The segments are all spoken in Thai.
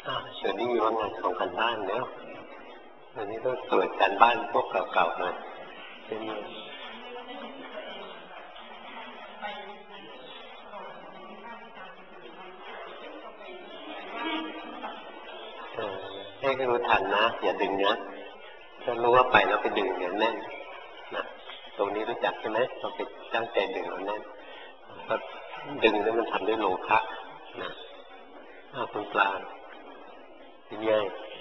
เชอรี่ว่างานส่งกันบ้านเนาะวันนี้ต้องตรวจการบ้านพวกเก่าๆหน่อยเป็นให้รู้ทันนะอย่าดึงนะถ้ารู้ว่าไปแล้วไปดึงเดี๋ยวแน่นนะตรงนี้รู้จักใช่ไหมเราไปตั้งใจดึงแล้วแน่นก็ดึงแล้วมันทำด้วยโลภะนะคุณปลาเป็นไง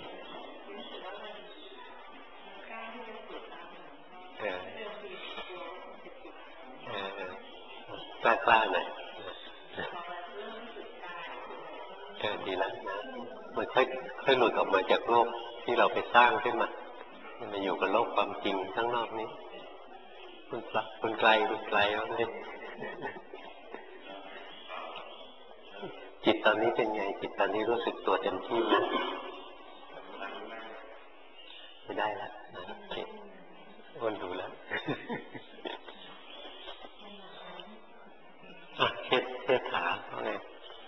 กล้าหน่อยดีแล้วนะมันค่อยหลุดออกมาจากโลกที่เราไปสร้างขึ้นมามันมาอยู่กับโลกความจริงข้างนอกนี้คุณไกลแล้วเนี่ยจิตตอนนี้เป็นไงจิตตอนนี้รู้สึกตัวเต็มที่ไหมไม่ได้แล้วนะอ้วนดูแล้วเทศขาว่าไง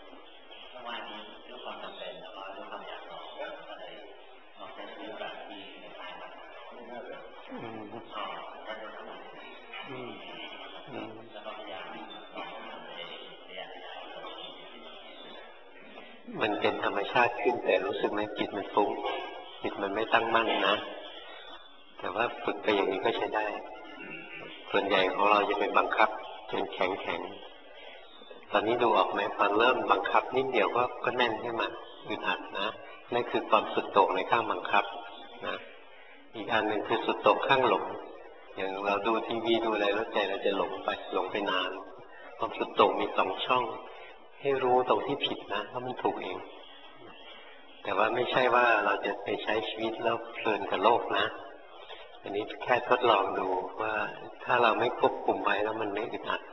มันเป็นธรรมชาติขึ้นแต่รู้สึกไหมจิตมันฟุ้งจิตมันไม่ตั้งมั่นนะแต่ว่าฝึกไปอย่างนี้ก็ใช้ได้ส่วนใหญ่ของเราจะไปบังคับจนแข็งตอนนี้ดูออกไหมตอนเริ่มบังคับนิดเดียวก็แน่นขึ้นมาอึดอัดนะนั่นคือความสุดโต่งในข้างบังคับนะอีกอันหนึ่งคือสุดโต่งข้างหลงอย่างเราดูทีวีดูอะไรแล้วใจเราจะหลงไปนานความสุดโต่งมีสองช่องให้รู้ตรงที่ผิดนะว่ามันถูกเองแต่ว่าไม่ใช่ว่าเราจะไปใช้ชีวิตแล้วเพลินกับโลกนะอันนี้แค่ทดลองดูว่าถ้าเราไม่ควบคุมไว้แล้วมันไม่อึดอัด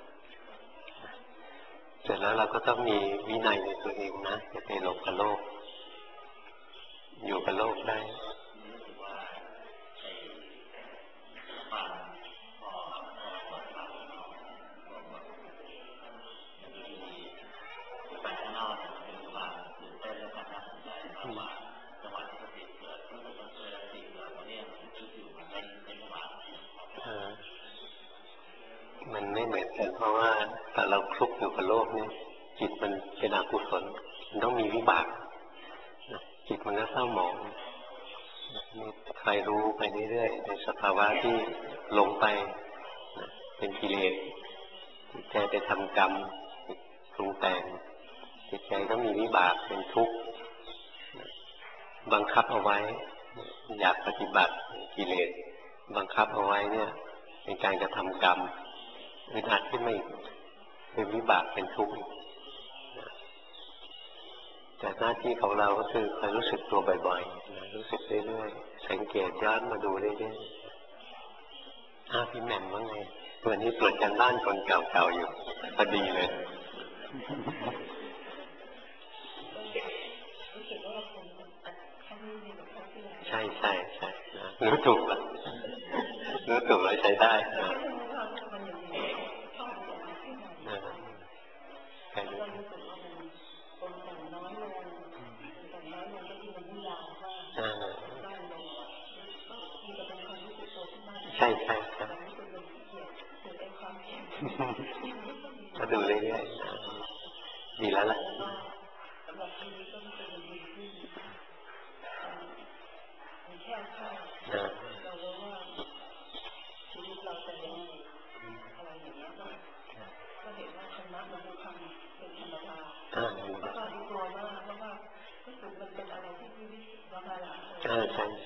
เสร็จแล้วเราก็ต้องมีวินัยในตัวเองนะอย่าไปหลงกับโลกอยู่กับโลกได้มันไม่เหมือนกันเพราะว่าถ้าเราคลุกอยู่กับโลกนี่จิตมันเป็นอกุศลมันต้องมีวิบากจิตมันก็เศร้าหมองใครรู้ไปเรื่อยๆในสภาวะที่ลงไปเป็นกิเลสจิตใจไปทำกรรมปรุงแต่งจิตใจต้องมีวิบากเป็นทุกข์บังคับเอาไว้อยากปฏิบัติกิเลสบังคับเอาไว้เนี่ยเป็นการกระทำกรรมอึดอัดขึ้นมาอีกเป็นวิบากเป็นทุกข์แต่หน้าที่ของเราก็คือคอยรู้สึกตัวบ่อยๆรู้สึกเรื่อยๆสังเกตย้อนมาดูเรื่อยๆพี่แหม่มว่าไงวันนี้ตรวจการบ้านคนเก่าๆอยู่พอดีเลยใช่รู้ถูกแล้วใช้ได้ใช่ก็ดูเรื่อยๆดีแล้วล่ะใช่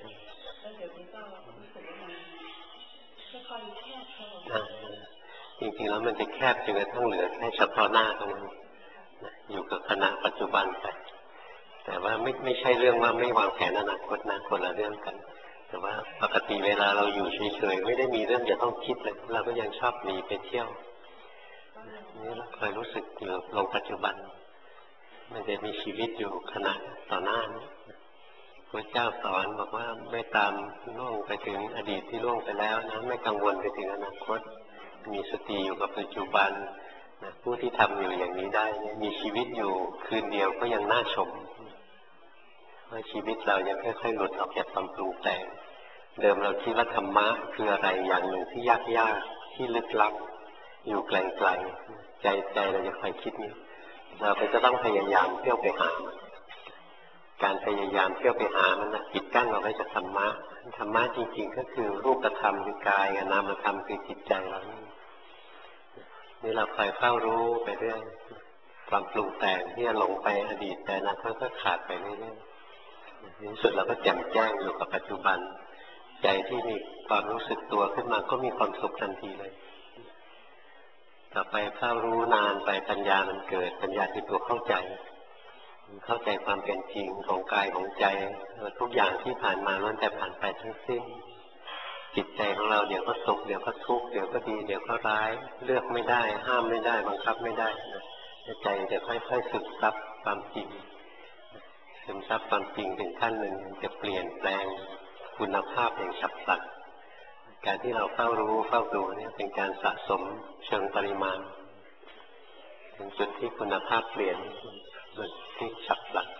จริงๆแล้วมันจะแคบจนกระทั่งเหลือแค่เฉพาะหน้าเท่านั้นอยู่กับขณะปัจจุบันไปแต่ว่าไม่ใช่เรื่องว่าไม่วางแผนอนาคตนะคนละเรื่องกันแต่ว่าปกติเวลาเราอยู่เฉยๆไม่ได้มีเรื่องจะต้องคิดเลยเราก็ยังชอบหนีไปเที่ยวนี่เราคอยรู้สึกอยู่ลงปัจจุบันมันจะมีชีวิตอยู่ขณะต่อหน้านี้พระเจ้าสอนบอกว่าไม่ตามล่วงไปถึงอดีตที่ล่วงไปแล้วนะไม่กังวลไปถึงอนาคตมีสติอยู่กับปัจจุบันนะผู้ที่ทำอยู่อย่างนี้ได้มีชีวิตอยู่คืนเดียวก็ยังน่าชมว่าชีวิตเรายังค่อยๆหลุดออกจากความปรุงแต่งเดิมเราคิดว่าธรรมะคืออะไรอย่างหนึ่งที่ยากๆที่ลึกลับอยู่ไกลๆใจเราจะคอยคิดนี้เราก็จะต้องพยายามเที่ยวไปหาการพยายามเที่ยวไปหามันนะปิดกั้นเราไว้จากธรรมะธรรมะจริงๆก็คือรูปธรรมคือกายกับนามธรรมคือจิตใจเรานี่เราคอยเฝ้ารู้ไปเรื่อยความปรุงแต่งที่จะหลงไปอดีตแต่อนาคตก็ขาดไปเรื่อยๆในที่สุดเราก็แจ่มแจ้งอยู่กับปัจจุบันใจที่มีความรู้สึกตัวขึ้นมาก็มีความสุขทันทีเลยต่อไปเฝ้ารู้นานไปปัญญามันเกิดปัญญาคือตัวเข้าใจความเป็นจริงของกายของใจทุกอย่างที่ผ่านมาล้วนแต่ผ่านไปทั้งสิ้นจิตใจของเราเดี๋ยวก็สุขเดี๋ยวก็ทุกข์เดี๋ยวก็ดีเดี๋ยวก็ร้ายเลือกไม่ได้ห้ามไม่ได้บังคับไม่ได้ใจจะค่อยๆซึมซับความจริงซึมซับความจริงถึงขั้นหนึ่งจะเปลี่ยนแปลงคุณภาพอย่างฉับพลันการที่เราเฝ้ารู้เฝ้าดูเนี่ยเป็นการสะสมเชิงปริมาณถึงจุดที่คุณภาพเปลี่ยนที่ฉับพลัน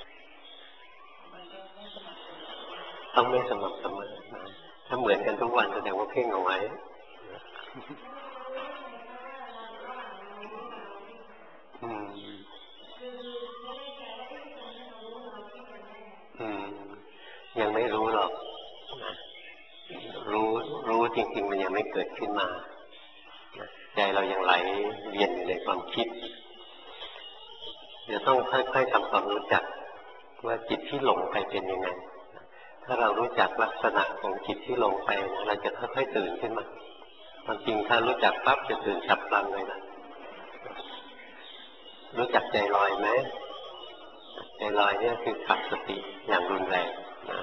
ต้องไม่สม่ำเสมอถ้าเหมือนกันทุกวันแสดงว่าเพ่งเอาไว้ยังไม่รู้หรอกรู้จริงๆมันยังไม่เกิดขึ้นมาใจเรายังไหลเวียนอยู่ในความคิดจะต้องค่อยๆทำความรู้จักว่าจิตที่หลงไปเป็นยังไงถ้าเรารู้จักลักษณะของจิตที่หลงไปเราจะค่อยๆตื่นขึ้นมาความจริงถ้ารู้จักปั๊บจะตื่นฉับพลันเลยนะรู้จักใจลอยไหมใจลอยเนี่ยคือขาดสติอย่างรุนแรงนะ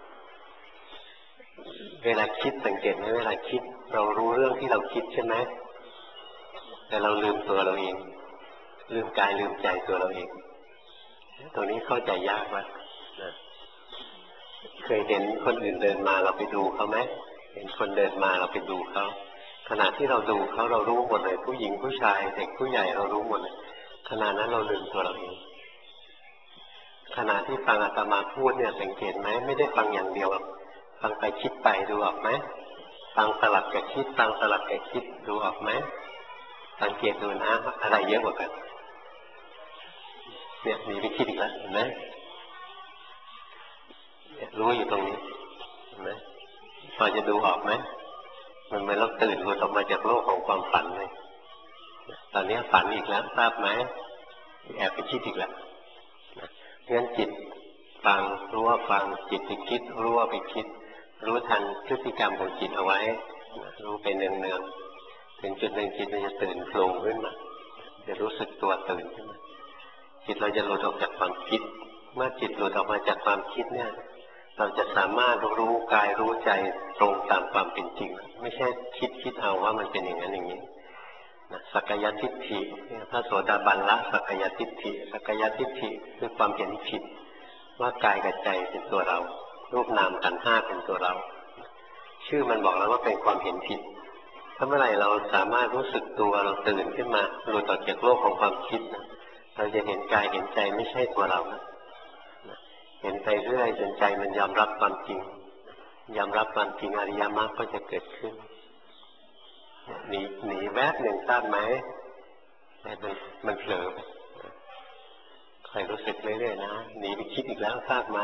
เวลาคิดสังเกตไหมเวลาคิดเรารู้เรื่องที่เราคิดใช่ไหมแต่เราลืมตัวเราเองลืมกายลืมใจตัวเราเองตัวนี้เข้าใจยากมากนะเคยเห็นคนอื่นเดินมาเราไปดูเขาไหมเห็นคนเดินมาเราไปดูเขาขณะที่เราดูเขาเรารู้หมดเลยผู้หญิงผู้ชายเด็กผู้ใหญ่เรารู้หมดเลยขณะนั้นเราลืมตัวเราเองขณะที่ฟังอาตมาพูดเนี่ยสังเกตไหมไม่ได้ฟังอย่างเดียวฟังไปคิดไปดูออกไหมฟังสลับกับคิดฟังสลับกับคิดดูออกไหมสังเกตดูนะอะไรเยอะกว่ากันเนี่ยมีไปคิดอีกแล้วเห็นไหมรู้อยู่ตรงนี้เห็นไหมพอจะดูออกไหมมันไม่เราตื่นหลุดออกมาจากโลกของความฝันเลยตอนนี้ฝันอีกแล้วทราบไหมแอบไปคิดอีกแล้วงั้นจิตฟังรู้ว่าฟังจิตไปคิดรู้ว่าไปคิดรู้ทันพฤติกรรมของจิตเอาไว้รู้ไปเนืองๆถึงจุดหนึ่งจิตมันจะตื่นโผล่ขึ้นมาจะรู้สึกตัวตื่นขึ้นมาจิตเราจะหลุดออกจากความคิดเมื่อจิตหลุดออกมาจากความคิดเนี่ยเราจะสามารถรู้กายรู้ใจตรงตามความเป็นจริงไม่ใช่คิดเอาว่ามันเป็นอย่างนั้นอย่างนี้สักกายทิฏฐิพระโสดาบันละสักกายทิฏฐิสักกายทิฏฐิคือความเห็นผิดว่ากายกับใจเป็นตัวเรารูปนามขันธ์ห้าเป็นตัวเราชื่อมันบอกแล้วว่าเป็นความเห็นผิดถ้าเมื่อไหร่เราสามารถรู้สึกตัวเราตื่นขึ้นมาหลุดออกจากโลกของความคิดเราจะเห็นกายเห็นใจไม่ใช่ตัวเราเห็นไปเรื่อยจนใจมันยอมรับความจริงยอมรับความจริงอริยมรรคก็จะเกิดขึ้นหนีแวบหนึ่งทราบไหมมันเผลอใครรู้สึกเรื่อยๆนะหนีไปคิดอีกแล้วทราบไหม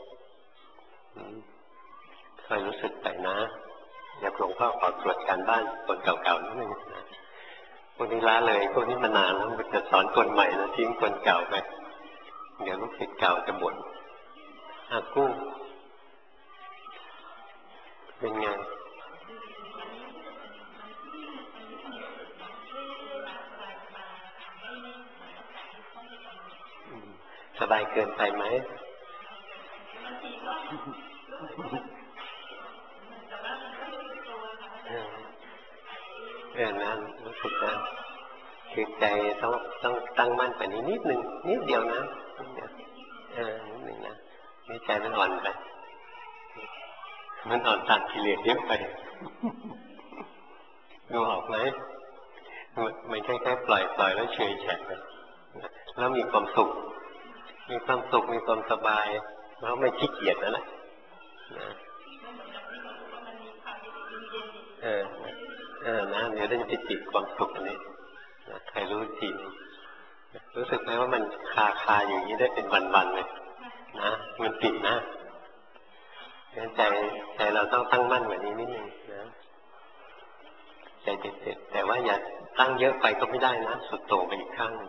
ใครรู้สึกไปนะอยากหลวงพ่อขอตรวจการบ้านคนเก่าๆนิดนึงพวกนี้ล้าเลยพวกนี้มานานแล้วมันจะสอนคนใหม่แล้วทิ้งคนเก่าไปเดี๋ยวลูกศิษย์เก่าจะบ่นกุ้งเป็นไงสบายเกินไปไหมนั่นรู้สึกนะคือใจต้องตั้งมั่นไปนิดนึงนิดเดียวนะนิดนึงนะนี่ใจมันอ่อนไปมันอ่อนตัดกิเลสเยอะไปดูออกไหมมันแค่ปล่อยแล้วเฉยแฉะแล้วมีความสุขมีความสบายเราไม่ขี้เกียจนั่นแหละนะเออนะเดี๋ยวได้จะติดความสุขอันนี้นะใครรู้จริงรู้สึกไหมว่ามันคาอย่างนี้ได้เป็นวันๆเลยนะมันติดนะใจเราต้องตั้งมั่นกว่านี้นิดนึงนะใจเด็ดๆแต่ว่าอย่าตั้งเยอะไปก็ไม่ได้นะสุดโต่งไปอีกข้าง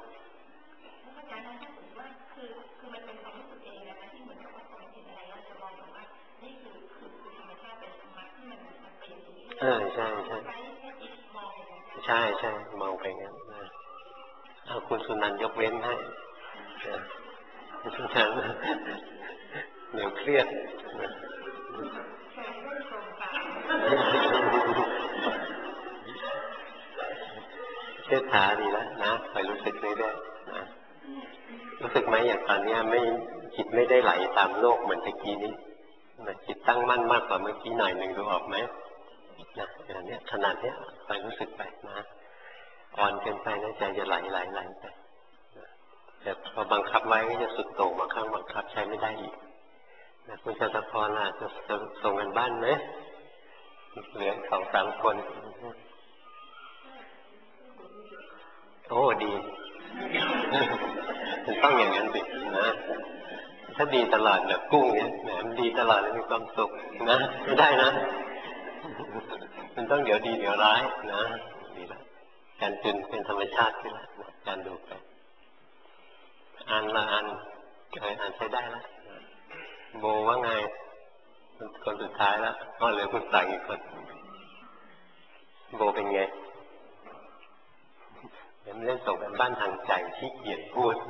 ใช่ใช่ใช่ใช่มองไปงั้นเอาคุณสุนันท์ยกเว้นให้คุณสุนันท์เดี๋ยวเครียดเชื่อถาดีแล้วนะไปรู้สึกเรื่อยๆนะรู้สึกไหมอย่างตอนนี้ไม่จิตไม่ได้ไหลตามโลกเหมือนตะกี้นี้จิตตั้งมั่นมากกว่าเมื่อกี้หน่อยหนึ่งดูออกไหมนะอย่างนี้ขนาดนี้ไปรู้สึกไปนะอ่อนเกินไปนะใจจะไหลไปแต่พอบังคับไว้ก็จะสุดโต่งบางครั้งบังคับใช้ไม่ได้อีกนะคุณจตุพรอาจจะส่งกันบ้านไหมเหลือ2-3 คนโอ้ดีมันต้องอย่างนั้นสินะถ้าดีตลอดแบบกุ้งเนี้ยแหมมันดีตลอดเลยมีความสุขนะไม่ได้นะมันต้องเดี๋ยวดีเดี๋ยวร้ายนะดีแล้วการเป็นธรรมชาติขึ้นแล้วการดูไปอ่านใช้ได้แล้วโบว่าไงคนสุดท้ายแล้วก็เหลือคุณสั่งอีกคนโบเป็นไงเดี๋ยวเล่นส่งกันบ้านทางใจขี้เกียจพูด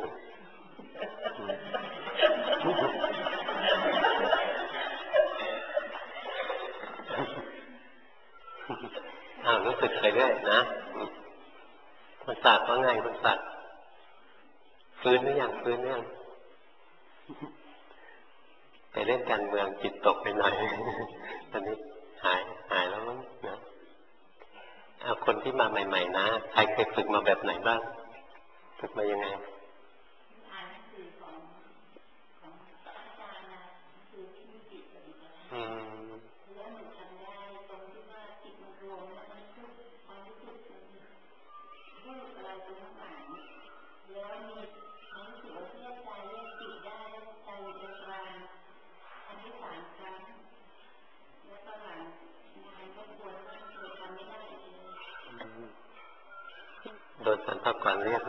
รู้สึกไปเรื่อยนะคุณศักดิ์ว่าไงคุณศักดิ์ฟื้นหรือยังไปเล่นการเมืองจิตตกไปหน่อยตอนนี้หายแล้วมั้งนะเอาคนที่มาใหม่ๆนะใครเคยฝึกมาแบบไหนบ้างฝึกมายังไงโดนสันทับก่อนเรียก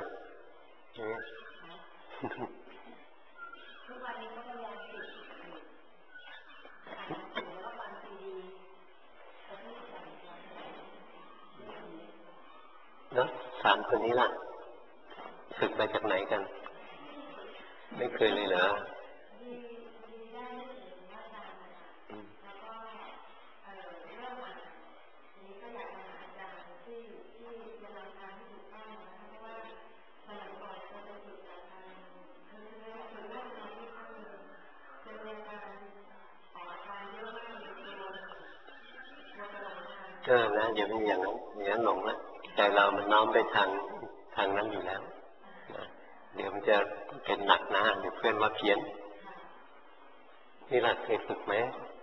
เนาะ3 คนนี้ล่ะฝึกมาจากไหนกันไม่เคยเลยเหรอนะอย่าเป็นอย่างนั้นหลงนะใจเรามันน้อมไปทางนั้นอยู่แล้วนะเดี๋ยวมันจะเป็นหนักนะเดี๋ยวเพื่อนว่าเพี้ยนนี่หลักเคยฝึกไหม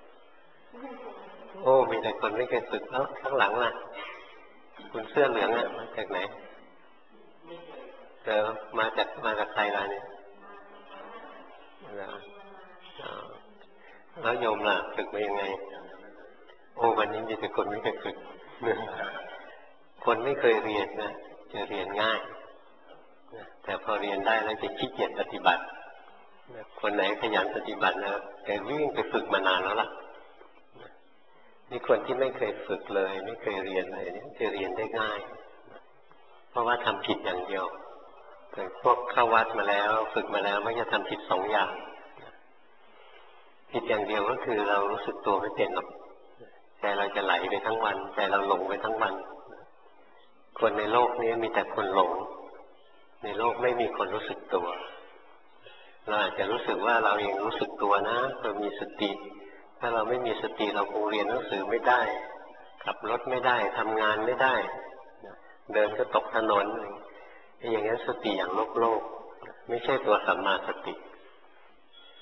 โอ้มีแต่คนไม่เคยฝึกแล้วข้างหลังล่ะคุณเสื้อเหลืองอ่ะมาจากไหนมาจากใครล่ะเนี่ยแล้วโยมล่ะฝึกมายังไงโอ้วันนี้มีแต่คนไม่เคยฝึกคนไม่เคยเรียนนะจะเรียนง่ายแต่พอเรียนได้แล้วจะขี้เกียจปฏิบัติคนไหนขยันปฏิบัตินะแกวิ่งไปฝึกมานานแล้วล่ะนี่คนที่ไม่เคยฝึกเลยไม่เคยเรียนเลยจะเรียนได้ง่ายเพราะว่าทำผิดอย่างเดียวแต่พวกเข้าวัดมาแล้วฝึกมาแล้วไม่จะทำผิด2 อย่างผิดอย่างเดียวก็คือเรารู้สึกตัวไม่เป็นหรอกใจเราจะไหลไปทั้งวันใจเราหลงไปทั้งวันคนในโลกนี้มีแต่คนหลงในโลกไม่มีคนรู้สึกตัวเราอาจจะรู้สึกว่าเราเองรู้สึกตัวนะเรามีสติถ้าเราไม่มีสติเราคงเรียนหนังสือไม่ได้ขับรถไม่ได้ทำงานไม่ได้เดินก็ตกถนนอย่างนั้นสติอย่างโลกไม่ใช่ตัวสัมมาสติแท้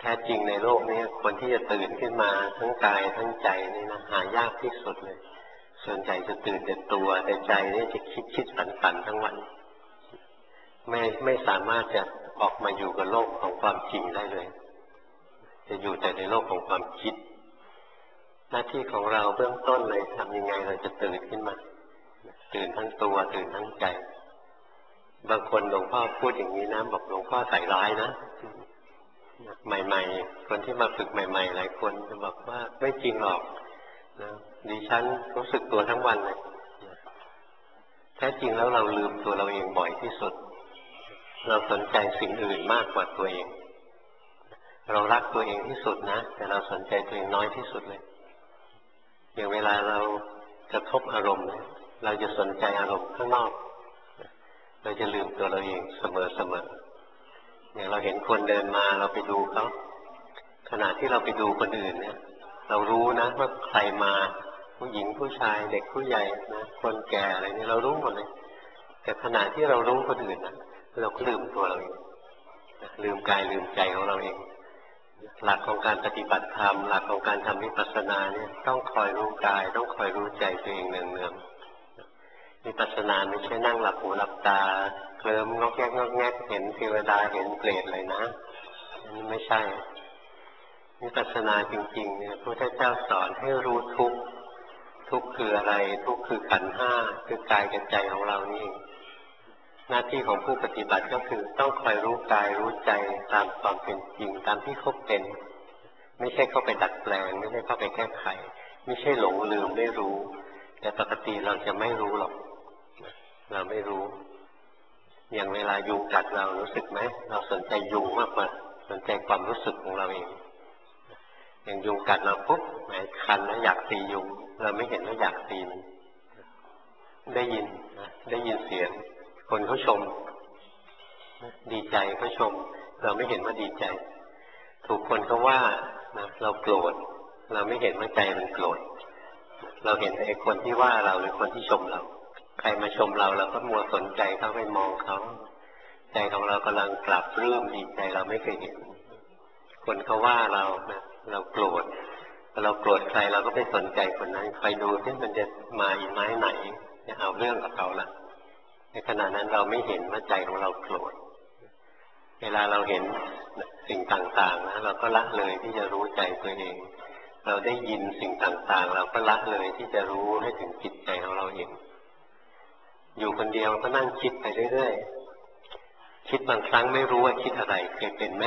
ท้จริงในโลกนี้คนที่จะตื่นขึ้นมาทั้งกายทั้งใจนี่นะหายากที่สุดเลยส่วนใหญ่จะตื่นแต่ตัวแต่ใจนี่จะคิดฝันทั้งวันไม่สามารถจะออกมาอยู่กับโลกของความจริงได้เลยจะอยู่แต่ในโลกของความคิดหน้าที่ของเราเบื้องต้นเลยทำยังไงเราจะตื่นขึ้นมาตื่นทั้งตัวตื่นทั้งใจบางคนหลวงพ่อพูดอย่างนี้นะบอกหลวงพ่อใส่ร้ายนะใหม่ๆคนที่มาฝึกใหม่ๆหลายคนจะบอกว่าไม่จริงหรอกนะดิฉันรู้สึกตัวทั้งวันเลยแท้จริงแล้วเราลืมตัวเราเองบ่อยที่สุดเราสนใจสิ่งอื่นมากกว่าตัวเองเรารักตัวเองที่สุดนะแต่เราสนใจตัวเองน้อยที่สุดเลยอย่างเวลาเรากระทบอารมณ์เราจะสนใจอารมณ์ข้างนอกเราจะลืมตัวเราเองเสมออย่างเราเห็นคนเดินมาเราไปดูเขาขณะที่เราไปดูคนอื่นเนี่ยเรารู้นะว่าใครมาผู้หญิงผู้ชายเด็กผู้ใหญ่นะคนแก่อะไรนี่เรารู้หมดเลยแต่ขณะที่เรารู้คนอื่นนะเราก็ลืมตัวเราเองลืมกายลืมใจของเราเองหลักของการปฏิบัติธรรมหลักของการทำวิปัสสนาเนี่ยต้องคอยรู้กายต้องคอยรู้ใจตัวเองเนืองๆวิปัสสนาไม่ใช่นั่งหลับหูหลับตาเคลิ้มงอกแงกเห็นเทวดาเห็นเปรตเลยนะอันนี้ไม่ใช่วิปัสสนาจริงๆเนี่ยพระพุทธเจ้าสอนให้รู้ทุกข์คืออะไรทุกข์คือขันธ์ห้าคือกายกับใจของเรานี่หน้าที่ของผู้ปฏิบัติก็คือต้องคอยรู้กายรู้ใจตามความเป็นจริงตามที่เขาเป็นไม่ใช่เข้าไปดัดแปลงไม่ใช่เข้าไปแก้ไขไม่ใช่หลงลืมไม่รู้แต่ปกติเราจะไม่รู้หรอกเราไม่รู้อย่างเวลายุงกัดเรารู้สึกไหมเราสนใจยุงมากกว่าสนใจความรู้สึกของเราเองอย่างยุงกัดเราปุ๊บไหนคันแล้วอยากตียุงเราไม่เห็นว่าอยากตีมันได้ยินเสียงคนเขาชมดีใจเขาชมเราไม่เห็นว่าดีใจถูกคนเขาว่านะเราโกรธเราไม่เห็นว่าใจมันโกรธเราเห็นแต่คนที่ว่าเราหรือคนที่ชมเราใครมาชมเราเราก็มัวสนใจเขาไปมองเขาใจของเรากำลังปรับรื้มดีใจเราไม่เคยเห็นคนเขาว่าเรานะเราโกรธเราโกรธใครเราก็ไปสนใจคนนั้นใครดูที่มันจะมาอีกไม้ไหนจะเอาเรื่องกับเขาละในขณะนั้นเราไม่เห็นว่าใจของเราโกรธเวลาเราเห็นสิ่งต่างๆนะเราก็ละเลยที่จะรู้ใจตัวเองเราได้ยินสิ่งต่างๆเราก็ละเลยที่จะรู้ให้ถึงจิตใจของเราเองอยู่คนเดียวก็นั่งคิดไปเรื่อยๆคิดบางครั้งไม่รู้ว่าคิดอะไรเคยเป็นไหม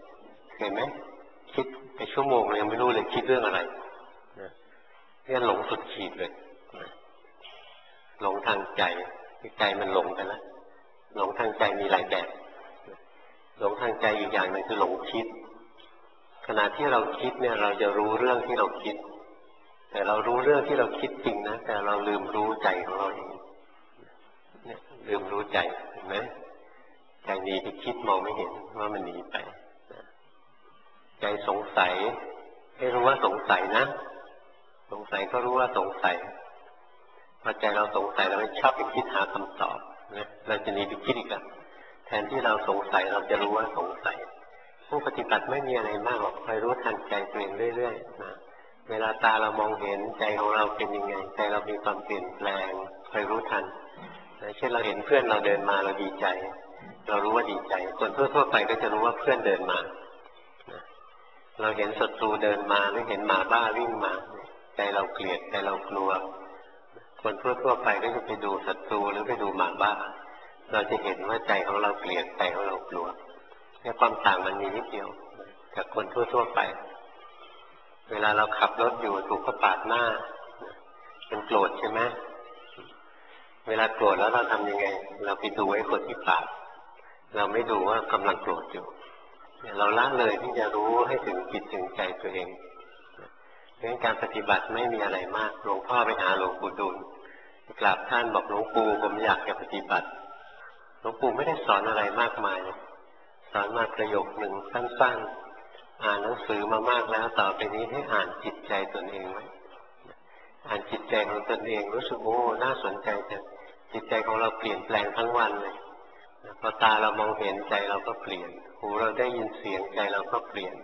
คิดไปชั่วโมงเลยยังไม่รู้เลยคิดเรื่องอะไรเนี่ยหลงสุดขีดเลยหลงทางใจใจมันหลงไปแล้วหลงทางใจมีหลายแบบหลงทางใจอีกอย่างหนึ่งคือหลงคิดขณะที่เราคิดเนี่ยเราจะรู้เรื่องที่เราคิดแต่เรารู้เรื่องที่เราคิดจริงนะแต่เราลืมรู้ใจของเราเองเนี่ยลืมรู้ใจเห็นไหมใจหนีไปคิดมองไม่เห็นว่ามันหนีไปใจสงสัยให้รู้ว่าสงสัยนะสงสัยก็รู้ว่าสงสัยพอใจเราสงสัยเราไม่ชอบไปคิดหาคำตอบนะเราจะหนีไปคิดอีกแล้วแทนที่เราสงสัยเราจะรู้ว่าสงสัยผู้ปฏิบัติไม่มีอะไรมากหรอกคอยรู้ทันใจตัวเองเรื่อยๆนะเวลาตาเรามองเห็นใจของเราเป็นยังไงใจเรามีความเปลี่ยนแปลงคอยรู้ทันนะเช่นเราเห็นเพื่อนเราเดินมาเราดีใจเรารู้ว่าดีใจคนทั่วๆไปก็จะรู้ว่าเพื่อนเดินมานะเราเห็นศัตรูเดินมาหรือเห็นหมาบ้าวิ่งมาใจเราเกลียดใจเรากลัวคนทั่วๆไปก็จะไปดูศัตรูหรือไปดูหมาบ้าเราจะเห็นว่าใจของเราเกลียดใจของเรากลัวแค่ความต่างมันมีนิดเดียวจากคนทั่วๆไปเวลาเราขับรถอยู่ถูกเขาปาดหน้ามันโกรธใช่ไหมเวลาโกรธแล้วเราทำยังไงเราไปดูไอ้คนที่ปาดเราไม่ดูว่ากำลังโกรธอยู่เราละเลยที่จะรู้ให้ถึงจิตถึงใจตัวเองเรื่องการปฏิบัติไม่มีอะไรมากหลวงพ่อไปหาหลวงปู่ดูลกราบท่านบอกหลวงปู่ผมอยากจะปฏิบัติหลวงปู่ไม่ได้สอนอะไรมากมายสอนมาประโยคหนึ่งสั้นๆอ่านหนังสือมามากแล้วต่อไปนี้ให้อ่านจิตใจตนเองไว้อ่านจิตใจของตนเองรู้สึกโอ้น่าสนใจแต่จิตใจของเราเปลี่ยนแปลงทั้งวันเลยพอตาเรามองเห็นใจเราก็เปลี่ยนหูเราได้ยินเสียงใจเราก็เปลี่ยน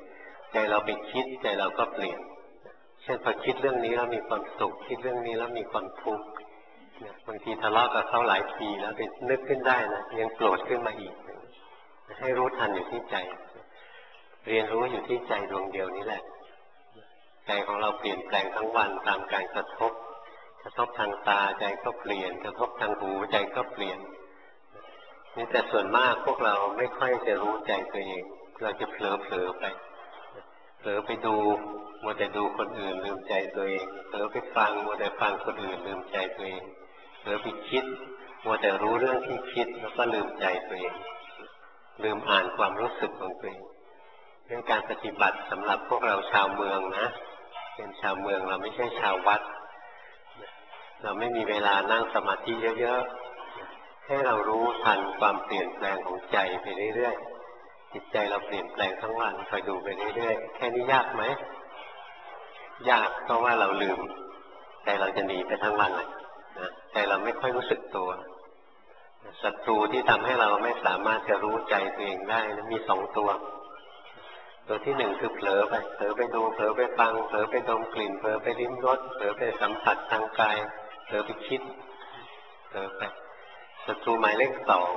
ใจเราไปคิดใจเราก็เปลี่ยนเช่นพอคิดเรื่องนี้แล้วมีความสุขคิดเรื่องนี้แล้วมีความทุกข์บางทีทะเลาะกับเขาหลายทีแล้วไปนึกขึ้นได้นะยังโกรธขึ้นมาอีกให้รู้ทันอยู่ที่ใจเรียนรู้อยู่ที่ใจดวงเดียวนี้แหละใจของเราเปลี่ยนแปลงทั้งวันตามการกระทบทางตาใจก็เปลี่ยนกระทบทางหูใจก็เปลี่ยนนี่แต่ส่วนมากพวกเราไม่ค่อยจะรู้ใจตัวเองเราจะเผลอไปดูมัวแต่ดูคนอื่นลืมใจตัวเองเผลอไปฟังมัวแต่ฟังคนอื่นลืมใจตัวเองเผลอไปคิดมัวแต่รู้เรื่องที่คิดแล้วก็ลืมใจตัวเองลืมอ่านความรู้สึกของตัวเองเรื่องการปฏิบัติสำหรับพวกเราชาวเมืองนะเป็นชาวเมืองเราไม่ใช่ชาววัดเราไม่มีเวลานั่งสมาธิเยอะๆให้เรารู้ทันความเปลี่ยนแปลงของใจไปเรื่อยๆจิตใจเราเปลี่ยนแปลงทั้งวันคอยดูไปเรื่อยๆแค่นี้ยากไหมยากเพราะว่าเราลืมใจเราจะหนีไปทั้งวันเลยนะใจเราไม่ค่อยรู้สึกตัวศัตรูที่ทำให้เราไม่สามารถจะรู้ใจตัวเองได้นะมี2 ตัวที่1คือเผลอไปดูเผลอไปฟังเผลอไปดมกลิ่นเผลอไปลิ้มรสเผลอไปสัมผัสทางกายเผลอไปคิดเผลอไปศัตรูหมายเลข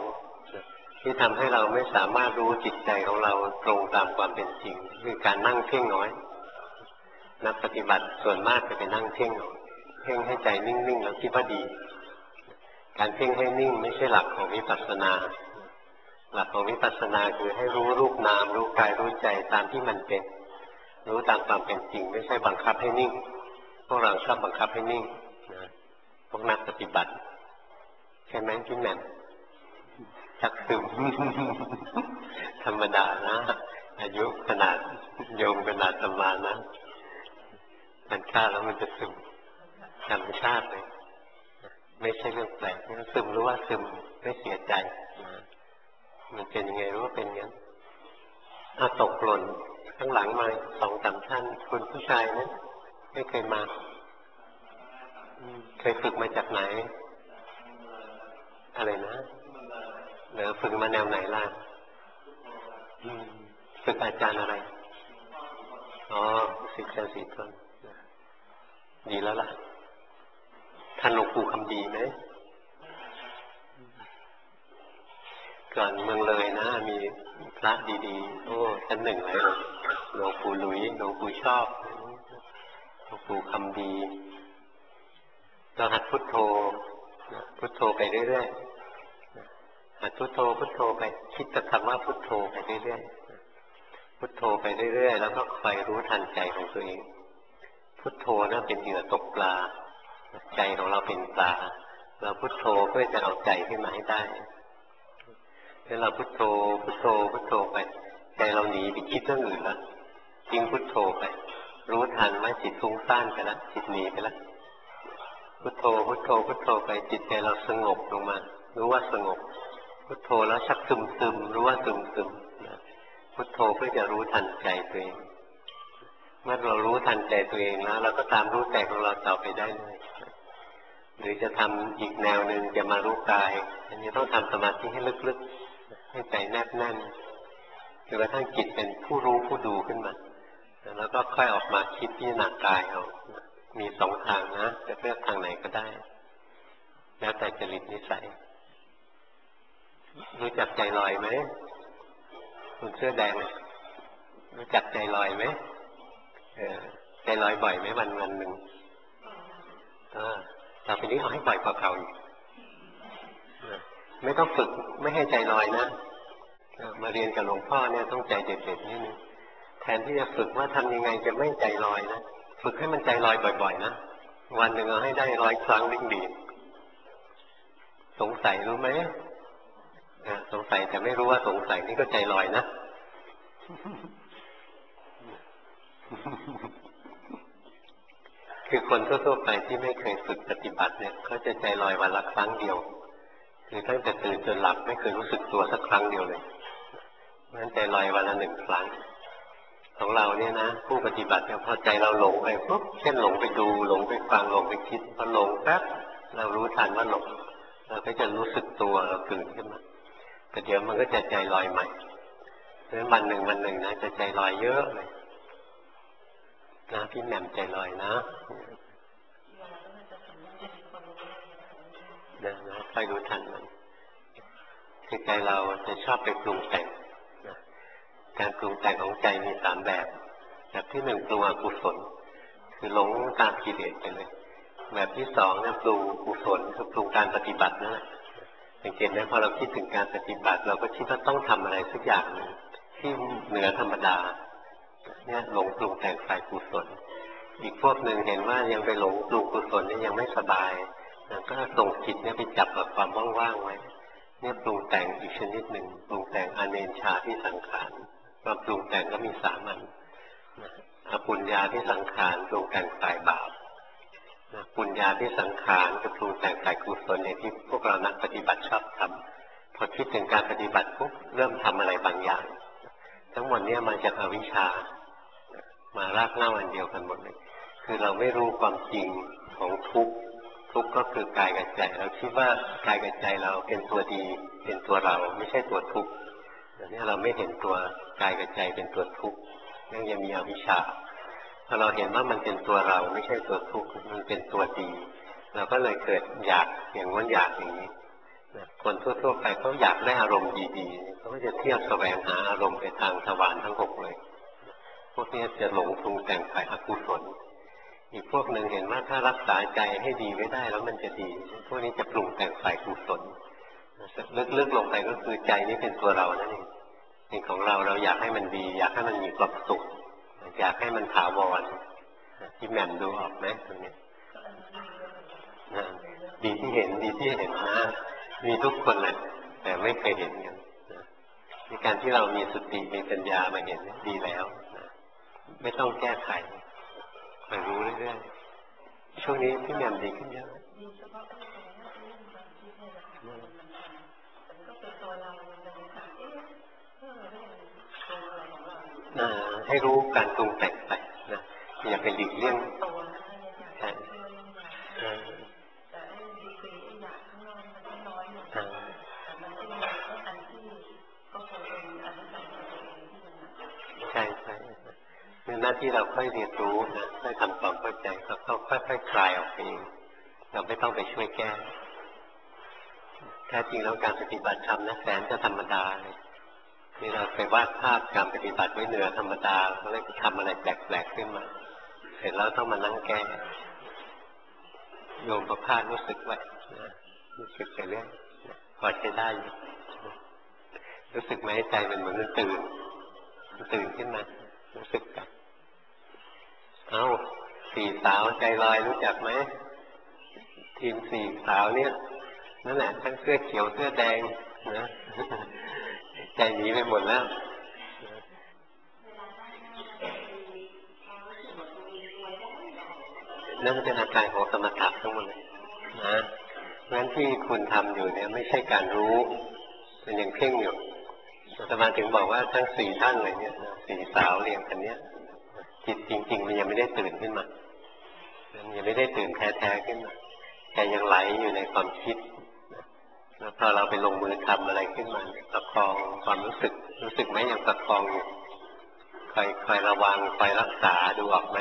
2ที่ทำให้เราไม่สามารถรู้จิตใจของเราตรงตามความเป็นจริงคือการนั่งเพ่งน้อยนักปฏิบัติส่วนมากจะไปนั่งเพ่งให้ใจนิ่งๆแล้วคิดว่าดีการเพ่งให้นิ่งไม่ใช่หลักของวิปัสสนาหลักของวิปัสสนาคือให้รู้รูปนามรู้กายรู้ใจตามที่มันเป็นรู้ตามความเป็นจริงไม่ใช่บังคับให้นิ่งพวกเราชอบบังคับให้นิ่งนะพวกนักปฏิบัติใช่ไหมพี่แหม่มชักซึม ธรรมดานะอายุขนาดโยมขนาดประมาณนะมันฆ่าแล้วมันจะซึมธรรมชาติเลยไม่ใช่เรื่องแปลกซึมรู้ว่าซึมไม่เสียใจมันเป็นยังไงรู้ว่าเป็นอย่างนั้นตกหล่นข้างหลังมา2-3 ท่านคุณผู้ชายนะไม่เคยมาเคยฝึกมาจากไหนอะไรนะหรือฝึกมาแนวไหนล่ะฝึกอาจารย์อะไรศิษย์สีทนดีแล้วล่ะท่านหลวงปู่คำดีไหมก่อนเมืองเลยนะมีพระดีๆชั้น 1เลยหลวงปู่หลุยหลวงปู่ชอบหลวงปู่คำดีเราหัดพุทโธไปเรื่อยๆหัดพุทโธไปคิดแต่คำว่าพุทโธไปเรื่อยๆพุทโธไปเรื่อยๆแล้วก็คอยรู้ทันใจของตัวเองพุทโธนั่นเป็นเหยื่อตกปลาใจของเราเป็นปลาเราพุทโธเพื่อจะเอาใจขึ้นมาให้ได้ถ้าเราพุทโธไปใจเราหนีไปคิดเรื่องอื่นแล้วทิ้งพุทโธไปรู้ทันว่าจิตฟุ้งซ่านไปแล้วจิตหนีไปแล้วพุทโธไปจิตใจเราสงบลงมารู้ว่าสงบพุทโธแล้วชักซึมรู้ว่าซึมพุทโธเพื่อจะรู้ทันใจตัวเองเมื่อเรารู้ทันใจตัวเองแล้วเราก็ตามรู้ใจของเราต่อไปได้เลยหรือจะทำอีกแนวหนึ่งจะมารู้กายอันนี้ต้องทำสมาธิให้ลึกๆให้ใจแนบแน่นจนกระทั่งจิตเป็นผู้รู้ผู้ดูขึ้นมาแล้วก็ค่อยออกมาคิดพิจารณากายเอามี2 ทางนะจะเลือกทางไหนก็ได้แล้วแต่จริตนิสัยรู้จักใจลอยไหมคุณเสื้อแดงรู้จักใจลอยไหมใจลอยบ่อยไหมวันหนึ่งต่อไปนี้เอาให้บ่อยกว่าเก่าอีกไม่ต้องฝึกไม่ให้ใจลอยนะมาเรียนกับหลวงพ่อเนี่ยต้องใจเด็ดๆนิดนึงแทนที่จะฝึกว่าทำยังไงจะไม่ใจลอยนะฝึกให้มันใจลอยบ่อยๆนะวันหนึ่งเอาให้ได้100 ครั้งยิ่งดีสงสัยรู้ไหมสงสัยแต่ไม่รู้ว่าสงสัยนี่ก็ใจลอยนะคือคนทั่วๆไปที่ไม่เคยฝึกปฏิบัติเนี่ยเขาจะใจลอยวันละครั้งเดียวคือตั้งแต่ตื่นจนหลับไม่เคยรู้สึกตัวสักครั้งเดียวเลยเพราะฉะนั้นใจลอยวันละ1 ครั้งของเราเนี่ยนะผู้ปฏิบัติเนี่ยพอใจเราหลงไปปุ๊บเช่นหลงไปดูหลงไปฟังหลงไปคิดพอหลงแป๊บเรารู้ทันว่าหลงเราก็จะรู้สึกตัวเราตื่นขึ้นมาแต่เดี๋ยวมันก็จะใจลอยใหม่เพราะฉะนั้นวันหนึ่งนะจะใจลอยเยอะเลยนะพี่แหม่มใจลอยนะนะค่อยรู้ทันมันคือใจเราจะชอบไปปรุงแต่งนะการปรุงแต่งของใจมี3แบบแบบที่1ปรุงอกุศลคือหลงตามกิเลสไปเลยแบบที่2เนี่ยปรุงกุศลคือปรุงการปฏิบัตินั่นแหละสังเกตไหมพอเราคิดถึงการปฏิบัติเราก็คิดว่าต้องทำอะไรสักอย่างหนึ่งที่เหนือธรรมดาเนี่ยหลงปรุงแต่งฝ่ายกุศลอีกพวกหนึ่งเห็นว่ายังไปหลงปรุงกุศลเนี่ยยังไม่สบายก็ส่งจิตเนี่ยไปจับกับความว่างๆไว้เนี่ยปรุงแต่งอีกชนิดหนึ่งปรุงแต่งอเนนชาที่สังขารความปรุงแต่งก็มี3 อันอปุญญาที่สังขารปรุงแต่งฝ่ายบาปปุญญาที่สังขารจะปรุงแต่งฝ่ายกุศลอย่างที่พวกเรานักปฏิบัติชอบทำพอคิดถึงการปฏิบัติปุ๊บเริ่มทำอะไรบางอย่างทั้งหมดนี้มาจากอวิชชามารากเหง้าอันเดียวกันหมดเลยคือเราไม่รู้ความจริงของทุกข์ทุกข์ก็คือกายกับใจเราคิดว่ากายกับใจเราเป็นตัวดีเป็นตัวเราไม่ใช่ตัวทุกข์นี่เราไม่เห็นตัวกายกับใจเป็นตัวทุกข์ยังมีอวิชชาพอเราเห็นว่ามันเป็นตัวเราไม่ใช่ตัวทุกข์มันเป็นตัวดีเราก็เลยเกิดอยากอย่างนั้นอยากอย่างนี้คนทั่วๆไปเขาอยากได้อารมณ์ดีๆเขาก็จะเที่ยวแสวงหาอารมณ์ไปทางทวารทั้ง6เลยพวกนี้จะหลงปรุงแต่งฝ่ายอกุศลอีกพวกหนึ่งเห็นว่าถ้ารักษาใจให้ดีไว้ได้แล้วมันจะดีพวกนี้จะปรุงแต่งฝ่ายกุศลลึกๆลงไปก็คือใจนี้เป็นตัวเรานั่นเองเป็นของเราเราอยากให้มันดีอยากให้มันมีความสุขอยากให้มันถาวรที่แหม่มดูออกไหมตรงนี้ดีที่เห็นดีที่เห็นนะมีทุกคนแหละแต่ไม่เคยเห็นกันในการที่เรามีสติมีปัญญามาเห็นดีแล้วไม่ต้องแก้ไขคอยรู้เรื่อยๆช่วงนี้พี่แหม่มดีขึ้นเยอะให้รู้การปรุงแต่งไปนะอย่าไปหลีกเลี่ยงใช่ใช่หน้าที่เราค่อยเรียนรู้นะค่อยทำความเข้าใจก็ค่อยๆคลายออกเองเราไม่ต้องไปช่วยแก้แท้จริงแล้วการปฏิบัติธรรมนะแสนจะธรรมดาเลยที่เราไปวาดภาพการปฏิบัติไว้เหนือธรรมดาก็เลยทำอะไรแปลกๆขึ้นมาเสร็จแล้วต้องมานั่งแก้โยมประพาสรู้สึกไว้รู้สึกไปเรื่อยพอใช้ได้อยู่รู้สึกไหมใจมันเหมือนมันตื่นขึ้นมารู้สึกกัน4 สาวใจลอยรู้จักไหมทีม4 สาวเนี่ยนั่นแหละทั้งเสื้อเขียวเสื้อแดงนะใจหนีไปหมดแล้วนั่นเป็นอาการของสมถะทั้งหมดเลยนะงั้นที่คุณทำอยู่เนี่ยไม่ใช่การรู้มันยังเพ่งอยู่อาตมาถึงบอกว่าทั้ง4 ท่านเลยเนี่ย4 สาวเรียงกันเนี้ยจิตจริงๆมันยังไม่ได้ตื่นขึ้นมายังไม่ได้ตื่นแท้ๆขึ้นมาแต่ยังไหลอยู่ในความคิดแล้วพอเราไปลงมือทำอะไรขึ้นมาประคองความรู้สึกไหมยังประคองอยู่คอยระวังคอยรักษาดูออกไหม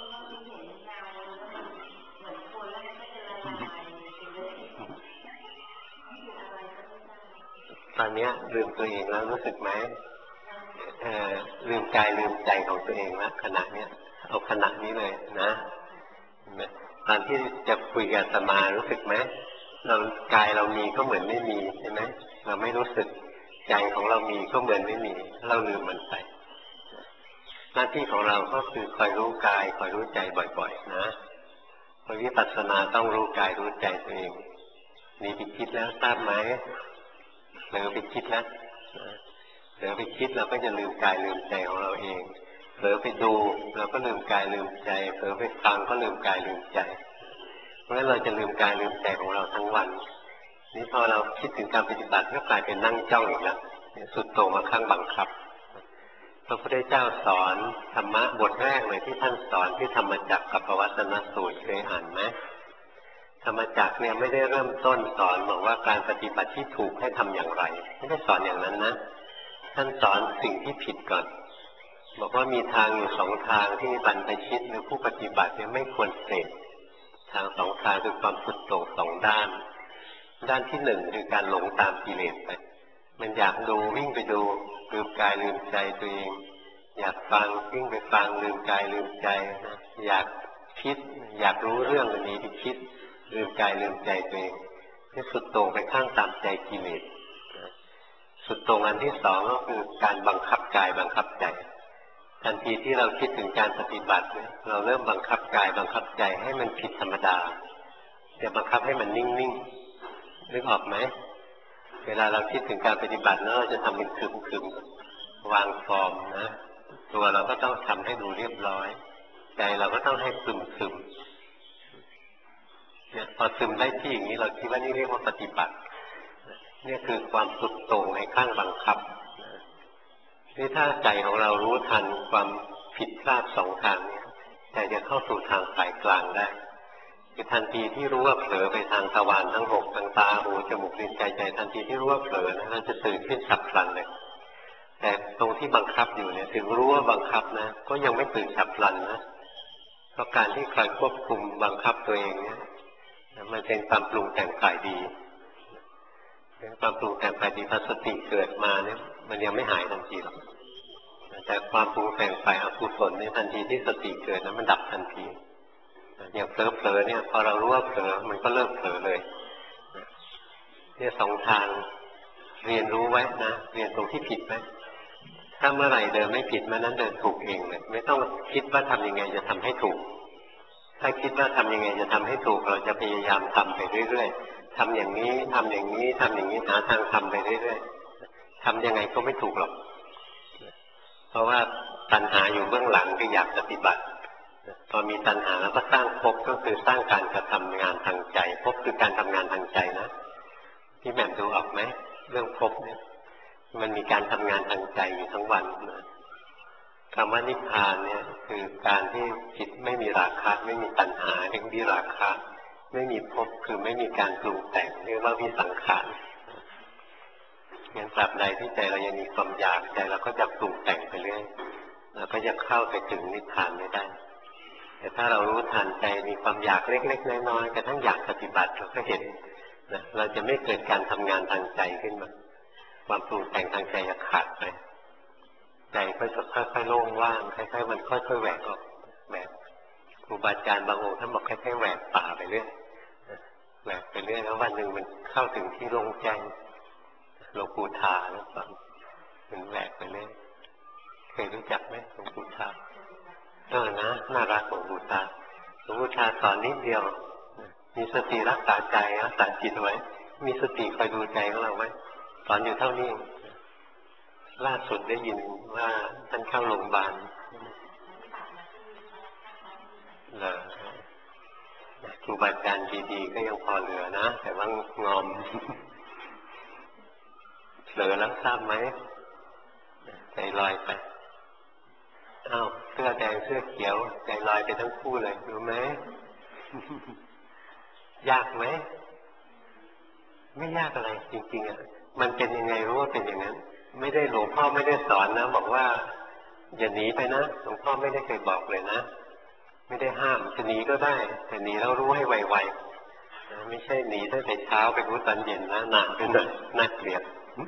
ตอนนี้ลืมตัวเองแล้วรู้สึกไหมลืมกายลืมใจของตัวเองแล้วขณะเนี้ยเอาขณะนี้เลยนะตอนที่จะคุยกับอาตมารู้สึกไหมเรากายเรามีก็เหมือนไม่มีใช่ไหมเราไม่รู้สึกใจของเรามีก็เหมือนไม่มีเราลืมมันไปหน้าที่ของเราก็คือคอยรู้กายคอยรู้ใจบ่อยๆนะพอวิปัสสนาต้องรู้กายรู้ใจตัวเองมีไปคิดแล้วทราบไหมเผลอไปคิดแล้วเผลอไปคิดเราก็จะลืมกายลืมใจของเราเองเผลอไปดูเราก็ลืมกายลืมใจเผลอไปฟังก็ลืมกายลืมใจเพราะฉะนั้นเราจะลืมกายลืมใจของเราทั้งวันนี่พอเราคิดถึงการปฏิบัติก็กลายเป็นนั่งจ้องอีกแล้วสุดโต่งมาข้างบังคับพระพุทธเจ้าสอนธรรมะบทแรกเลยที่ท่านสอนที่ธรรมจักรกับปวัตตนสูตรเคยอ่านไหมธรรมจักรเนี่ยไม่ได้เริ่มต้นสอนบอกว่าการปฏิบัติที่ถูกให้ทำอย่างไรไม่ได้สอนอย่างนั้นนะท่านสอนสิ่งที่ผิดก่อนบอกว่ามีทางอยู่สองทางที่บรรพชิตหรือผู้ปฏิบัติเนี่ยไม่ควรเสพทางสองทางคือความสุดโต่งสองด้านด้านที่หนึ่งคือการหลงตามกิเลสไปมันอยากดูวิ่งไปดูลืมกายลืมใจตัวเองอยากฟังวิ่งไปฟังลืมกายลืมใจนะอยากคิดอยากรู้เรื่องอันนี้ที่คิดลืมกายลืมใจตัวเองที่สุดโต่งไปข้างตามใจกิเลสสุดโต่งอันที่สองก็คือการบังคับกายบังคับใจทันทีที่เราคิดถึงการปฏิบัติเราเริ่มบังคับกายบังคับใจให้มันผิดธรรมดาจะบังคับให้มันนิ่งๆนึกออกไหมเวลาเราคิดถึงการปฏิบัติเราจะทำเป็นคึมๆวางฟอร์มนะตัวเราก็ต้องทำให้ดูเรียบร้อยใจเราก็ต้องให้คึมๆเนี่ยพอซึมได้ที่อย่างนี้เราคิดว่านี่เรียกว่าปฏิบัตินี่คือความสุดโต่งในข้างบังคับนี่ถ้าใจของเรารู้ทันความผิดพลาดสองทางนี้ใจจะเข้าสู่ทางสายกลางได้คือทันทีที่รู้ว่าเผลอไปทางทวารทั้งหกทางตาหูจมูกลิ้นกายใจทันทีที่รู้ว่าเผลอนะเราจะตื่นขึ้นฉับพลันเลยแต่ตรงที่บังคับอยู่เนี่ยถึงรู้ว่าบังคับนะก็ยังไม่ตื่นฉับพลันนะเพราะการที่ใครควบคุมบังคับตัวเองเนี่ยมันเป็นความปรุงแต่งฝ่ายดีความปรุงแต่งฝ่ายดีพอสติเกิดมาเนี่ยมันยังไม่หายทันทีหรอกแต่ความปรุงแต่งฝ่ายอกุศลเนี่ยทันทีที่สติเกิดนั้นมันดับทันทีอย่างเผลอเนี่ยพอเรารู้ว่าเผลอมันก็เลิกเผลอเลยเนี่ยสองทางเรียนรู้ไว้นะเรียนตรงที่ผิดไหมถ้าเมื่อไหร่เดินไม่ผิดเมื่อนั้นเดินถูกเองเลยไม่ต้องคิดว่าทำยังไงจะทำให้ถูกถ้าคิดว่าทำยังไงจะทำให้ถูกเราจะพยายามทำไปเรื่อยๆทำอย่างนี้ทำอย่างนี้ทำอย่างนี้หาทางทำไปเรื่อยๆทำยังไงก็ไม่ถูกหรอกเพราะว่าตัณหาอยู่เบื้องหลังก็อยากปฏิบัติพอมีตัณหาแล้วก็สร้างภพก็คือสร้างการกระทำงานทางใจภพคือการทำงานทางใจนะที่แหม่มดูออกไหมเรื่องภพเนี่ยมันมีการทำงานทางใจอยู่ทั้งวันนะคำว่านิพพานเนี่ยคือการที่จิตไม่มีราคะไม่มีตัณหาไม่มีราคะไม่มีภพคือไม่มีการปรุงแต่งเรียกว่าวิสังขารงั้นตราบใดที่ใจเรายังมีความอยากใจเราก็จะปรุงแต่งไปเรื่อยเราก็จะเข้าไปถึงนิพพานไม่ได้แต่ถ้าเรารู้ทันใจมีความอยากเล็กๆน้อยๆกระทั่งอยากปฏิบัติเราก็เห็นนะเราจะไม่เกิดการทำงานทางใจขึ้นมาความปรุงแต่งทางใจจะขาดไปใจก็จะค่อยๆโล่งว่างค่อยๆมันค่อยๆแหวกออกแหวกครูบาอาจารย์บางองค์ท่านบอกค่อยๆแหวกป่าไปเรื่อยแหวกไปเรื่อยแล้ววันหนึ่งมันเข้าถึงที่โล่งแจ้งหลวงปู่ทาแล้วฟังมันแหวกไปเรื่อยเคยรู้จักไหมหลวงปู่ทานะน่ารักหลวงปู่ทาหลวงปู่ทาสอนนิดเดียวมีสติรักษาใจรักษาจิตไว้มีสติคอยดูใจของเราไว้สอนอยู่เท่านี้ล่าสุดได้ยินว่าท่านเข้าโรงพยาบาลครูบาอาจารย์ดีๆก็ยังพอเหลือนะแต่ว่างอมเผลอแล้วทราบไหมใจลอยไปอ้าวเสื้อแดงเสื้อเขียวใจลอยไปทั้งคู่เลยรู้ไหม ยากไหมไม่ยากอะไรจริงๆอ่ะมันเป็นยังไงรู้ว่าเป็นอย่างนั้นไม่ได้หลวงพ่อไม่ได้สอนนะบอกว่าอย่าหนีไปนะหลวงพ่อไม่ได้เคยบอกเลยนะไม่ได้ห้ามจะหนีก็ได้แต่หนีแล้วรู้ให้ไวๆนะไม่ใช่หนีตั้งแต่เช้าไปรู้ตอนเย็นนะนานไปหน่อยน่าเกลียด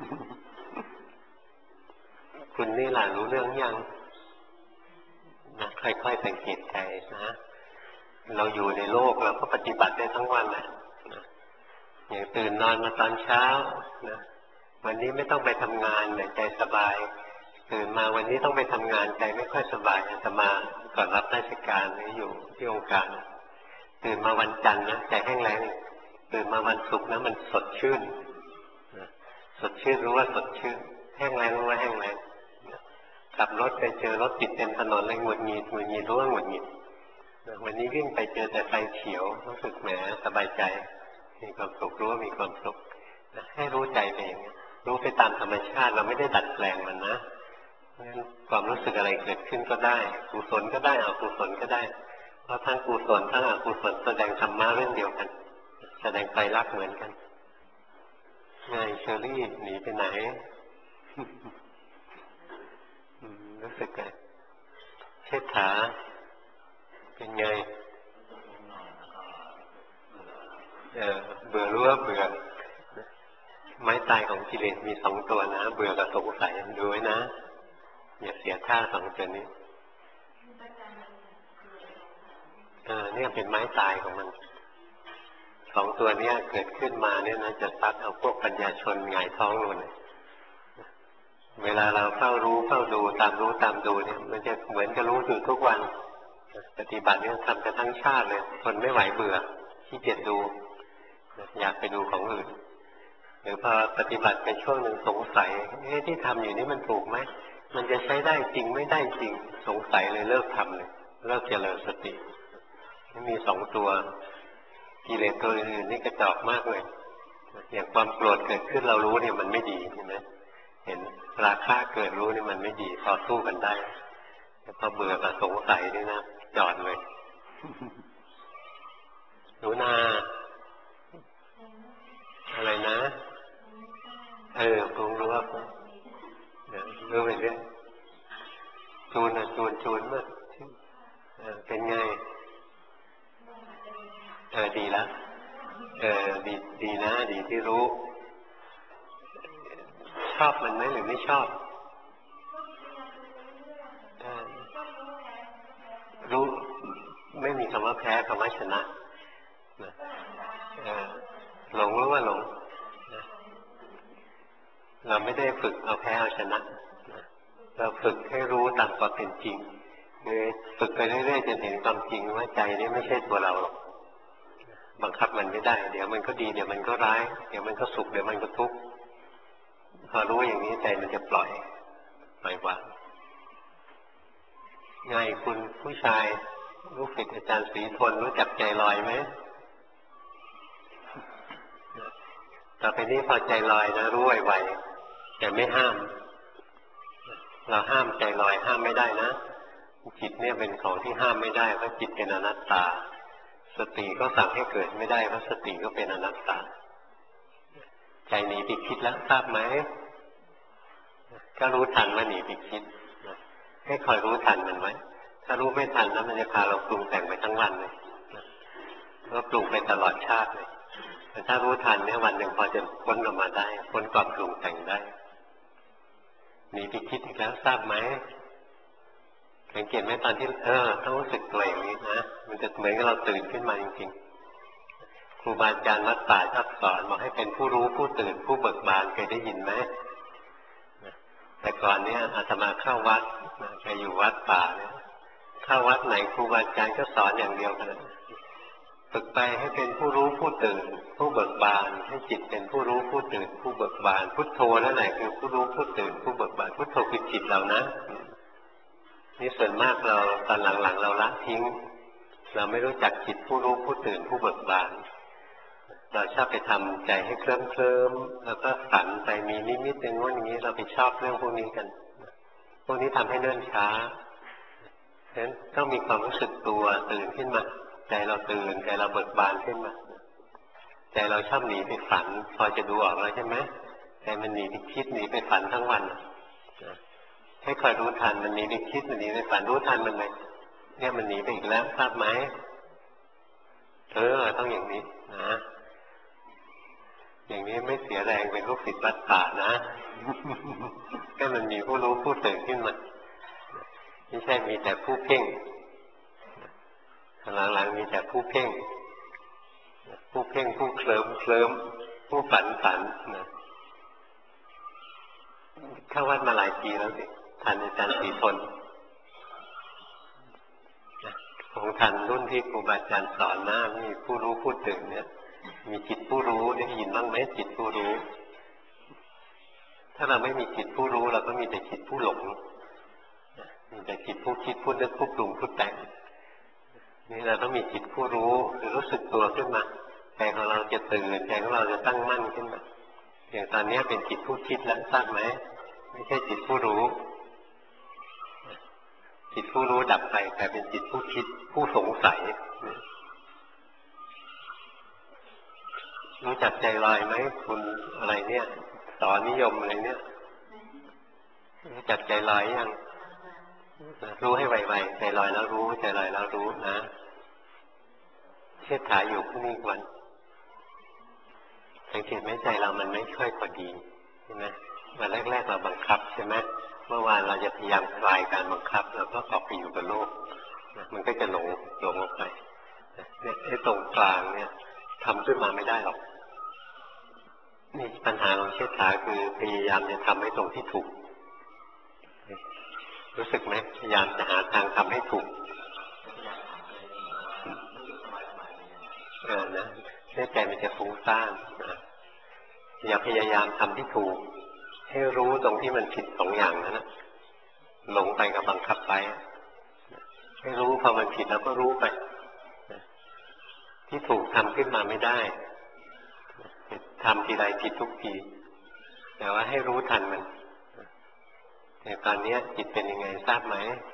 คุณนี่ล่ะรู้เรื่องยังนะค่อยๆสังเกตใจนะเราอยู่ในโลกเราก็ปฏิบัติได้ทั้งวันแหละอย่างตื่นนอนมาตอนเช้านะวันนี้ไม่ต้องไปทำงานใจสบายตื่นมาวันนี้ต้องไปทำงานใจไม่ค่อยสบายอาตมาก่อนรับราชการนี่อยู่ที่องค์การตื่นมาวันจันทร์นะใจแห้งแล้งตื่นมาวันศุกร์นะมันสดชื่นสดชื่นรู้ว่าสดชื่นแห้งแล้งรู้ว่าแห้งแล้งขับรถไปเจอรถติดเต็มถนนเลยหงุดหงิดรู้ว่าหงุดหงิดวันนี้วิ่งไปเจอแต่ไฟเขียวรู้สึกแหมสบายใจมีความสุขรู้ว่ามีความสุขให้รู้ใจไปอย่างนี้รู้ไปตามธรรมชาติเราไม่ได้ดัดแปลงมันนะเพราะฉะนั้นความรู้สึกอะไรเกิดขึ้นก็ได้กุศลก็ได้อกุศลก็ได้เพราะทั้งกุศลทั้งอกุศลแสดงธรรมะเรื่องเดียวกันแสดงไตรลักษณ์เหมือนกันไงเชอรี่หนีไปไหนรู้สึกไงเชษฐาเป็นไงเบื่อรู้ว่าเบื่อไม้ตายของกิเลสมี2 ตัวนะเบื่อกับสงสัยดูไว้นะอย่าเสียท่า2 ตัวนี้เนี่ยเป็นไม้ตายของมัน2 ตัวเนี้ยเกิดขึ้นมาเนี่ยนะจะซัดเอาพวกปัญญาชนหงายท้องเลยเวลาเราเฝ้ารู้เฝ้าดูตามรู้ตามดูเนี่ยมันจะเหมือนกับรู้อยู่ทุกวันปฏิบัติเนี่ยทำกันทั้งชาติเลยทนไม่ไหวเบื่อขี้เกียจดูอยากไปดูของอื่นหรือพอปฏิบัติไปช่วงหนึ่งสงสัยที่ทำอยู่นี้มันถูกไหมมันจะใช้ได้จริงไม่ได้จริงสงสัยเลยเลิกทำเลยเลิกเจริญสติมี2 ตัวกิเลสตัวอื่นนี่กระจอกมากเลยอย่างความโกรธเกิดขึ้นเรารู้เนี่ยมันไม่ดีใช่ไหมเห็นราคะเกิดรู้นี่มันไม่ดีพอสู้กันได้แต่พอเบื่อกับสงสัยนี่นะจอดเลยหนูนาอะไรนะคงรู้ว่ารู้ไปเรื่อยจูนมากเป็นไงดีแล้วดีนะดีที่รู้ชอบมันไหมหรือไม่ชอบรู้ไม่มีคำว่าแพ้คำว่าชนะหลงรู้ว่าหลงเราไม่ได้ฝึกเอาแพ้เอาชนะเราฝึกให้รู้ตามความเป็นจริงคือฝึกไปเรื่อยๆจนเห็นความจริงว่าใจนี้ไม่ใช่ตัวเราบังคับมันไม่ได้เดี๋ยวมันก็ดีเดี๋ยวมันก็ร้ายเดี๋ยวมันก็สุขเดี๋ยวมันก็ทุกข์พอรู้อย่างนี้ใจมันจะปล่อยวางไงคุณผู้ชายลูกศิษย์อาจารย์ศรีทนรู้จักใจลอยไหมต่อไปนี้พอใจลอยนะรู้ไวๆแต่ไม่ห้ามเราห้ามใจลอยห้ามไม่ได้นะจิตเนี่ยเป็นของที่ห้ามไม่ได้เพราะจิตเป็นอนัตตาสติก็สั่งให้เกิดไม่ได้เพราะสติก็เป็นอนัตตาใจหนีไปคิดแล้วทราบไหมก็รู้ทันว่าหนีไปคิดให้คอยรู้ทันมันไว้ถ้ารู้ไม่ทันแล้วมันจะพาเราปรุงแต่งไปทั้งวันเลยก็ปรุงไปตลอดชาติเลยแต่ถ้ารู้ทันเนี่ยวันหนึ่งพอจะพ้นออกมาได้พ้นความปรุงแต่งได้หนีไปคิดอีกแล้วทราบไหมสังเกตไหมตอนที่ต้องรู้สึกตัวอย่างนี้นะมันจะเหมือนกับเราตื่นขึ้นมาจริงๆครูบาอาจารย์วัดป่าชอบสอนบอกให้เป็นผู้รู้ผู้ตื่นผู้เบิกบานเคยได้ยินไหมแต่ก่อนเนี้ยอาตมาเข้าวัดไปอยู่วัดป่าเนี่ยเข้าวัดไหนครูบาอาจารย์ก็สอนอย่างเดียวกันฝึกไปให้เป็นผู้รู้ผู้ตื่นผู้เบิกบานให้จิตเป็นผู้รู้ผู้ตื่นผู้เบิกบานพุทโธนั่นแหละคือผู้รู้ผู้ตื่นผู้เบิกบานพุทโธคือจิตเรานะนี่ส่วนมากเราตอนหลังๆเราละทิ้งเราไม่รู้จักจิตผู้รู้ผู้ตื่นผู้เบิกบานเราชอบไปทำใจให้เคลิ้มแล้วก็ฝันไปมีนิมิตอย่างโน้นอย่างนี้เราไปชอบเรื่องพวกนี้กันพวกนี้ทำให้เนิ่นช้าฉะนั้นต้องมีความรู้สึกตัวตื่นขึ้นมาใจเราตื่นใจเราเบิกบานขึ้นมาใจเราชอบหนีไปฝันพอจะดูออกแล้วใช่ไหมใจมันหนีไปคิดหนีไปฝันทั้งวันให้คอยรู้ทันมันหนีไปคิดมันหนีไปฝันรู้ทันมันเลยเนี่ยมันหนีไปอีกแล้วทราบไหมต้องอย่างนี้นะอย่างนี้ไม่เสียแรงเป็นลูกศิษย์วัดป่านะแค่มันมีผู้รู้ผู้ตื่นขึ้นมาไม่ใช่มีแต่ผู้เพ่งหลังๆมีแต่ผู้เพ่งผู้เคลิ้มผู้ฝันนะเข้าวัดมาหลายปีแล้วสิทันอาจารย์ศรีทนของทันรุ่นที่ครูบาอาจารย์สอนนะมีผู้รู้ผู้ตื่นเนี่ยมีจิตผู้รู้ได้ยินบ้างไหมจิตผู้รู้ถ้าเราไม่มีจิตผู้รู้เราก็มีแต่จิตผู้หลงมีแต่จิตผู้คิดผู้นึกผู้ปรุงผู้แต่งนี่เราต้องมีจิตผู้รู้คือรู้สึกตัวขึ้นมาใจของเราจะตื่นใจของเราจะตั้งมั่นขึ้นมาอย่างตอนนี้เป็นจิตผู้คิดแล้วทราบไหมไม่ใช่จิตผู้รู้จิตผู้รู้ดับไปแต่เป็นจิตผู้คิดผู้สงสัยรู้จักใจลอยไหมคุณอะไรเนี่ยสอนนิยมอะไรเนี่ยรู้จักใจลอยยังรู้ให้ไวๆใจลอยแล้วรู้ใจลอยแล้วรู้นะเทศถาอยู่พรุ่งนี้วันสังเกตไหมใจเรามันไม่ค่อยพอดีใช่ไหมวันแรกๆเราบังคับใช่ไหมเมื่อวานเราจะพยายามคลายการบังคับเราก็ออกไปอยู่กับโลกมันก็จะหลงออกไปเนี่ยไอ้ตรงกลางเนี่ยทำขึ้นมาไม่ได้หรอกนี่ปัญหาของเชษฐาคือพยายามจะทำให้ตรงที่ถูกรู้สึกไหมพยายามจะหาทางทำให้ถูกนะใจมันจะฟุ้งซ่านอย่าพยายามทำที่ถูกให้รู้ตรงที่มันผิดสองอย่างนั้นนะหลงไปกับบังคับไปให้รู้พอมันผิดแล้วก็รู้ไปที่ถูกทำขึ้นมาไม่ได้ทำทีไรผิดทุกทีแต่ว่าให้รู้ทันมันแต่ตอนนี้จิตเป็นยังไงทราบไหม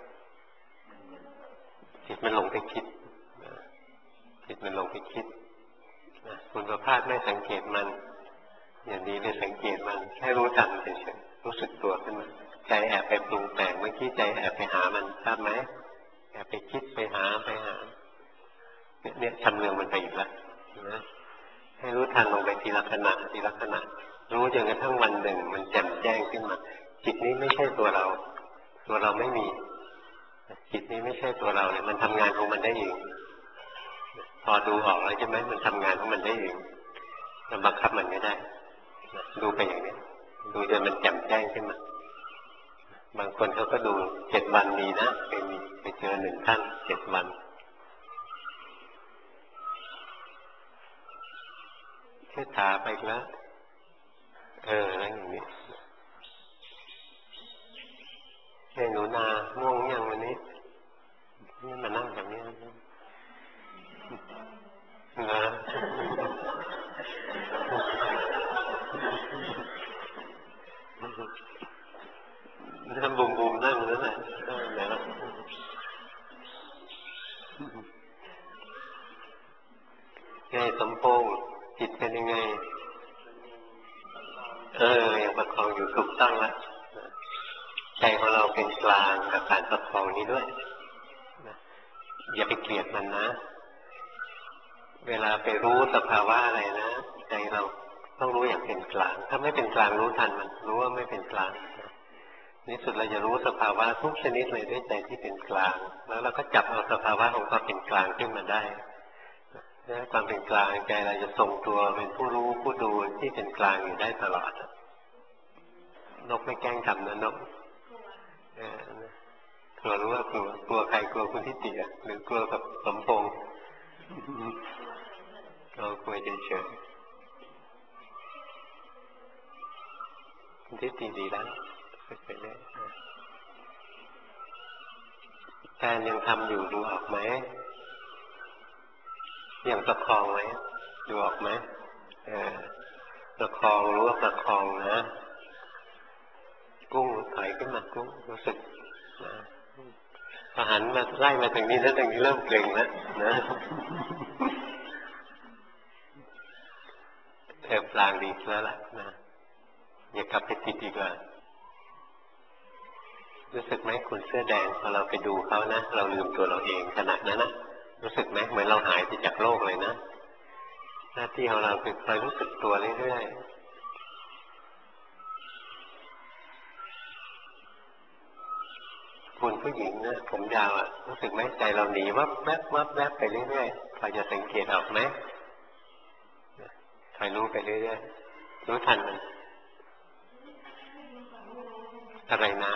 จิตมันหลงไปคิดจิตมันหลงไปคิดคุณประภาสไม่สังเกตมันอย่างนี้เลยสังเกตมันแค่รู้ทันเฉยๆรู้สึกตัวขึ้นมาใจแอบไปปรุงแต่งเมื่อกี้ใจแอบไปหามันทราบไหมแอบไปคิดไปหาเนี่ยชำเลืองมันไปอีกแล้วนะให้รู้ทันลงไปทีละขณะทีละขณะรู้จนกระทั่งวันหนึ่งมันแจ่มแจ้งขึ้นมาจิตนี้ไม่ใช่ตัวเราตัวเราไม่มีจิตนี้ไม่ใช่ตัวเราเนี่ยมันทำงานของมันได้เองพอดูออกแล้วใช่ไหมมันทำงานของมันได้เองเราบังคับมันไม่ได้ดูไปอย่างนี้ดูจนมันแจ่มแจ้งขึ้นมาบางคนเขาก็ดู7 วันมีนะไปเจอ1 ท่าน7 วันเทศถาไปแล้วแล้วอย่างนี้หนูนาง่วงยังวันนี้นี่มานั่งแบบนี้นะทำบุมนั่งนั่นแหละแล้วไงสมพงษ์จิตเป็นยังไงยังประคองอยู่ถูกต้องแล้วใจของเราเป็นกลางกับการประคองนี้ด้วยอย่าไปเกลียดมันนะเวลาไปรู้สภาวะอะไรนะใจเราต้องรู้อย่างเป็นกลางถ้าไม่เป็นกลางรู้ทันมันรู้ว่าไม่เป็นกลางในสุดเราจะรู้สภาวะทุกชนิดเลยด้วยใจที่เป็นกลางแล้วเราก็จับเอาสภาวะของความเป็นกลางขึ้นมาได้ความเป็นกลางใจเราจะทรงตัวเป็นผู้รู้ผู้ดูที่เป็นกลางอยู่ได้ตลอดนกไม่แกล้งทำนะนกกลัวรู้ว่ากลัวใครกลัวคุณทิฏฐิหรือกลัวกับสมพงษ์เรากลัวเฉยๆคุณทิฏฐิดีแล้วไปเลยแทนยังทำอยู่ดูออกไหมยังประคองไหมดูออกไหมประคองรู้ว่าประคองนะกุ้งถอยขึ้นมากุ้งรู้สึกพอหันมาไล่มาทางนี้แล้วทางนี้เริ่มเกร็งแล้วนะปลางดีแล้วล่ะนะอย่ากลับไปติดอีกแล้วรู้สึกไหมคุณเสื้อแดงพอเราไปดูเขานะเราลืมตัวเราเองขนาดนั้นนะรู้สึกไหมเหมือนเราหายไปจากโลกเลยนะหน้าที่ของเราคือคอยรู้สึกตัวเรื่อยๆคุณผู้หญิงนะผมยาวรู้สึกไหมใจเราหนีวับแวบวับแวบไปเรื่อยๆพอจะสังเกตออกไหมคอยรู้ไปเรื่อยๆรู้ทันมันอะไรนะ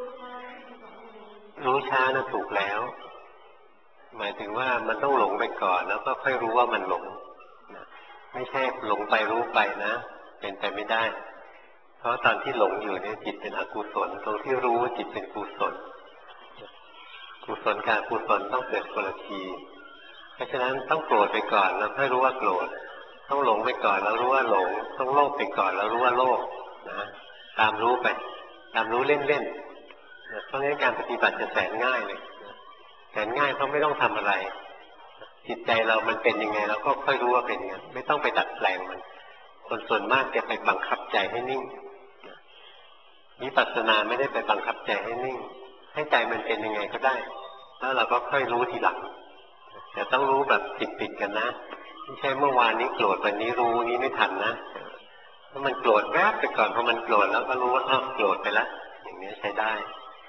รู้ช้านะถูกแล้วหมายถึงว่ามันต้องหลงไปก่อนแล้วก็ค่อยรู้ว่ามันหลงไม่ใช่หลงไปรู้ไปนะเป็นไปไม่ได้เพราะตอนที่หลงอยู่เนี่ยจิตเป็นอกุศลตรงที่รู้จิตเป็นกุศลกุศลกับอกุศลต้องเกิดคนละทีเพราะฉะนั้นต้องโกรธไปก่อนแล้วค่อยรู้ว่าโกรธต้องหลงไปก่อนแล้วรู้ว่าหลงต้องโลภไปก่อนแล้วรู้ว่าโลภนะตามรู้ไปตามรู้เล่นๆเพราะงั้นการปฏิบัติจะแสนง่ายเลยแสนง่ายเพราะไม่ต้องทำอะไรจิตใจเรามันเป็นยังไงเราก็ค่อยรู้ว่าเป็นยังไงไม่ต้องไปดัดแปลงมันคนส่วนมากจะไปบังคับใจให้นิ่งวิปัสสนาไม่ได้ไปบังคับใจให้นิ่งให้ใจมันเป็นยังไงก็ได้แล้วเราก็ค่อยรู้ทีหลังแต่ต้องรู้แบบติดกันนะไม่ใช่เมื่อวานนี้โกรธวันนี้รู้นี้ไม่ทันนะถ้ามันโกรธแวบไปก่อนพอมันโกรธแล้วก็รู้ว่าอ้าวโกรธไปแล้วอย่างนี้ใช้ได้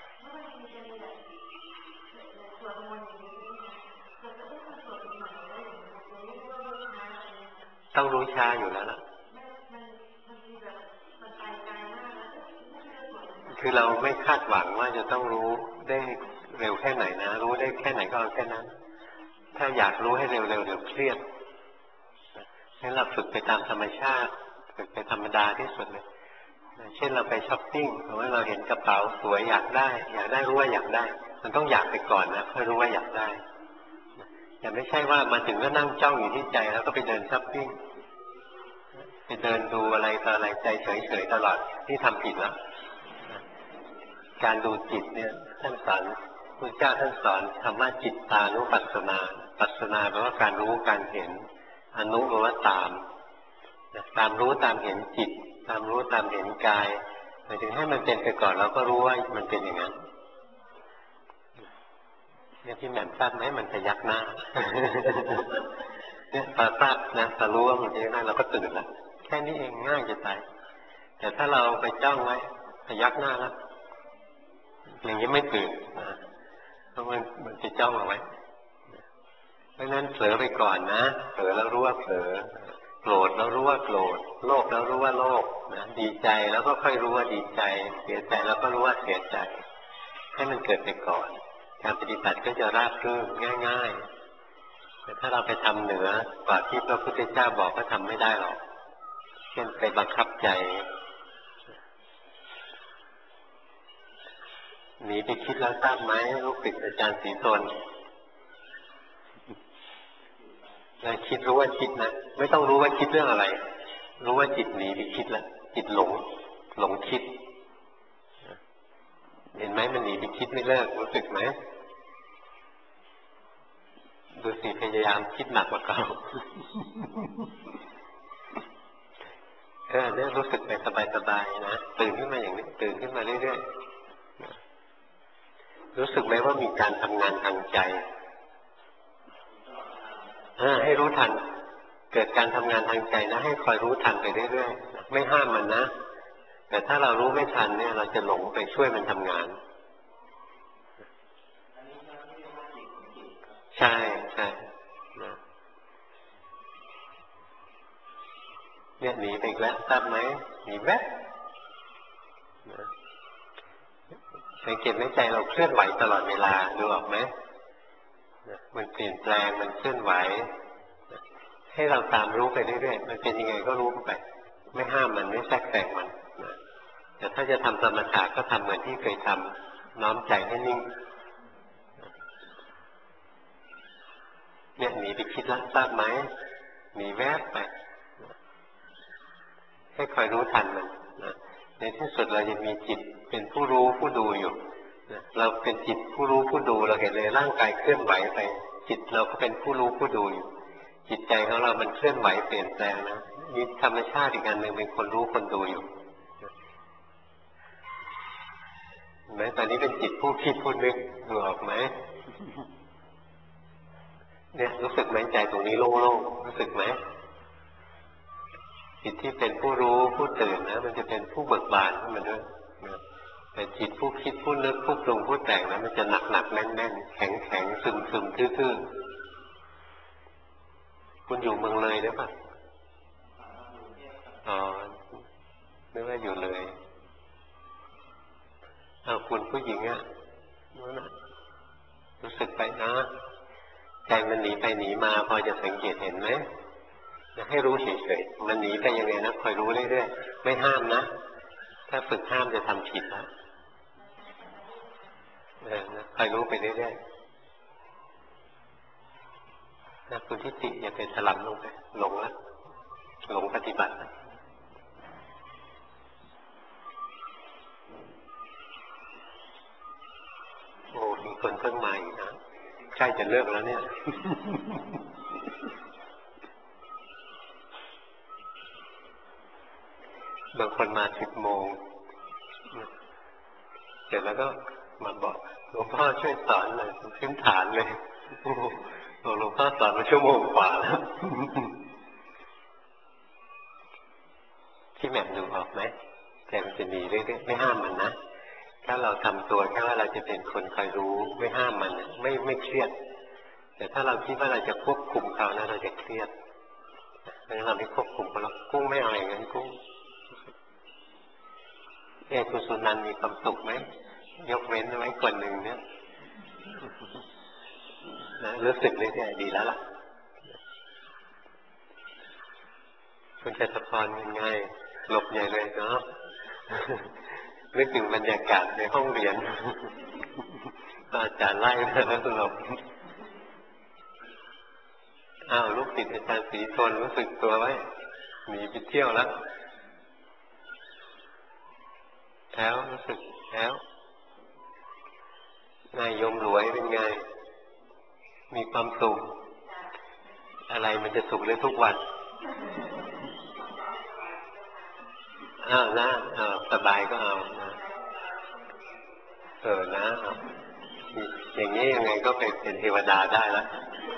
ต้องรู้ช้าอยู่แล้วล่ะคือเราไม่คาดหวังว่าจะต้องรู้ได้เร็วแค่ไหนนะรู้ได้แค่ไหนก็เอาแค่นั้นถ้าอยากรู้ให้เร็วๆเดี๋ยวเครียดงั้นเราฝึกไปตามธรรมชาติฝึกไปธรรมดาที่สุดเลยเช่นเราไปช้อปปิ้งหรือว่าเราเห็นกระเป๋าสวยอยากได้รู้ว่าอยากได้มันต้องอยากไปก่อนนะเพื่อรู้ว่าอยากได้แต่ไม่ใช่ว่ามาถึงก็นั่งจ้องอยู่ที่ใจแล้วก็ไปเดินช้อปปิ้งไปเดินดูอะไรต่ออะไรใจเฉยๆตลอดที่ทำผิดแล้วการดูจิตเนี่ยท่านสอนพระเจ้าท่านสอนคำว่าจิตตานุปัสสนาปัสสนาแปลว่าการรู้การเห็นอนุแปลว่าตามรู้ตามเห็นจิตตามรู้ตามเห็นกายหมายถึงให้มันเป็นไปก่อนเราก็รู้ว่ามันเป็นอย่างนั้นเนี่ยที่แหม่มทราบไหมมันพยักหน้าเนี่ยพอทราบนะพอรู้ว่ามันพยักหน้าเราก็ตื่นละแค่นี้เองง่ายจะตายแต่ถ้าเราไปจ้องไว้พยักหน้าแล้วอย่างนี้ไม่ตื่นนะเพราะมันจะจ้องเอาไว้เพราะฉะนั้นเผลอไปก่อนนะเผลอแล้วรู้ว่าเผลอโกรธแล้วรู้ว่าโกรธโลภแล้วรู้ว่าโลภนะดีใจแล้วก็ค่อยรู้ว่าดีใจเสียใจแล้วก็รู้ว่าเสียใจให้มันเกิดไปก่อนการปฏิบัติก็จะราบรื่นง่ายๆแต่ถ้าเราไปทำเหนือกว่าที่พระพุทธเจ้าบอกก็ทำไม่ได้หรอกเช่นไปบังคับใจหนีไปคิดแล้วทราบไหมลูกศิษย์อาจารย์ศรีตนเราคิดรู้ว่าคิดนะไม่ต้องรู้ว่าคิดเรื่องอะไรรู้ว่าจิตหนีไปคิดแล้วจิตหลงคิดเห็นไหมมันหนีไปคิดไม่เลิกรู้สึกไหมดูสิพยายามคิดหนักกว่าเก่าเนี่ยรู้สึกไปสบายๆนะตื่นขึ้นมาอย่างนี้ตื่นขึ้นมาเรื่อยๆรู้สึกไหมว่ามีการทำงานทางใจให้รู้ทันเกิดการทำงานทางใจนะให้คอยรู้ทันไปเรื่อยๆไม่ห้ามมันนะแต่ถ้าเรารู้ไม่ทันเนี่ยเราจะหลงไปช่วยมันทำงานใช่นะเนี่ยหนีไปอีกแล้วทราบไหมหนีแวบสังเกตไหมใจเราเคลื่อนไหวตลอดเวลาดูออกไหมมันเปลี่ยนแปลงมันเคลื่อนไหวให้เราตามรู้ไปเรื่อยๆมันเป็นยังไงก็รู้ไปไม่ห้ามมันไม่แทรกแซงมันแต่ถ้าจะทำสมถะก็ทำเหมือนที่เคยทำน้อมใจให้นิ่งเนี่ยหนีไปคิดแล้วทราบไหมหนีแวบไปให้คอยรู้ทันมันนะในที่สุดเราจะมีจิตเป็นผู้รู้ผู้ดูอยู่นะเราเป็นจิตผู้รู้ผู้ดูเราเห็นเลยร่างกายเคลื่อนไหวไปจิตเราก็เป็นผู้รู้ผู้ดูอยู่จิตใจของเรามันเคลื่อนไหวเปลี่ยนแปลงนะมีธรรมชาติอีกอันหนึ่งเป็นคนรู้คนดูอยู่เห็นไหมตอนนี้เป็นจิตผู้คิดผู้นึกดูออกไหมเนี่ยรู้สึกไหมใจตรงนี้โล่งๆรู้สึกไหมจิตที่เป็นผู้รู้ผู้ตื่นนะมันจะเป็นผู้เบิกบานขึ้นมาด้วยแต่จิตผู้คิดผู้นึกผู้ปรุงผู้แต่งนะมันจะหนักแน่นแข็งซึมทื่อๆคุณอยู่เมืองเลยหรือเปล่าอ๋อนึกว่าอยู่เลยเอาคุณผู้หญิงอ่ะรู้สึกไปนะใจมันหนีไปหนีมาพอจะสังเกตเห็นไหมให้รู้เฉยๆมันหนีไปยังไงนะคอยรู้เรื่อยๆไม่ห้ามนะถ้าฝึกห้ามจะทำผิดนะคอยรู้ไปเรื่อยๆนะคุณทิฏฐิอย่าไปถลำลงไปหลงละหลงปฏิบัติโอ้มีคนเพิ่งมาอีกนะใกล้จะเลิกแล้วเนี่ยบางคนมา10 โมงเสร็จแล้วก็มาบอกหลวงพ่อช่วยสอนหน่อยพื้นฐานเลยหลวงพ่อสอนมาชั่วโมงกว่าแล้วที่แหม่มดูออกไหมใจมันจะมีเรื่อยๆไม่ห้ามมันนะถ้าเราทำตัวแค่ว่าเราจะเป็นคนคอยรู้ไม่ห้ามมันไม่เครียดแต่ถ้าเราคิดว่าเราจะควบคุมเขานะเราจะเครียดเพราะฉะนั้นเราไม่ควบคุมเขาหรอกกุ้งไม่เอาอย่างนั้นกุ้งคุณสุนันท์มีความสุขไหมยกเว้นไว้คนหนึ่งเนี่ยนะรู้สึกเรื่อยๆดีแล้วล่ะคุณชัชพรยังไงหลบใหญ่เลยเนาะนึกถึงบรรยากาศในห้องเรียนอาจารย์ไล่มาแล้วหลบลูกศิษย์อาจารย์ศรีทนรู้สึกตัวไว้หนีไปเที่ยวแล้วแล้วรู้สึกแล้วนายยมหลวยเป็นไงมีความสุขอะไรมันจะสุขได้ทุกวันนะสบายก็เอานะนะอย่างนี้ยังไงก็เป็นเทวดาได้แล้ว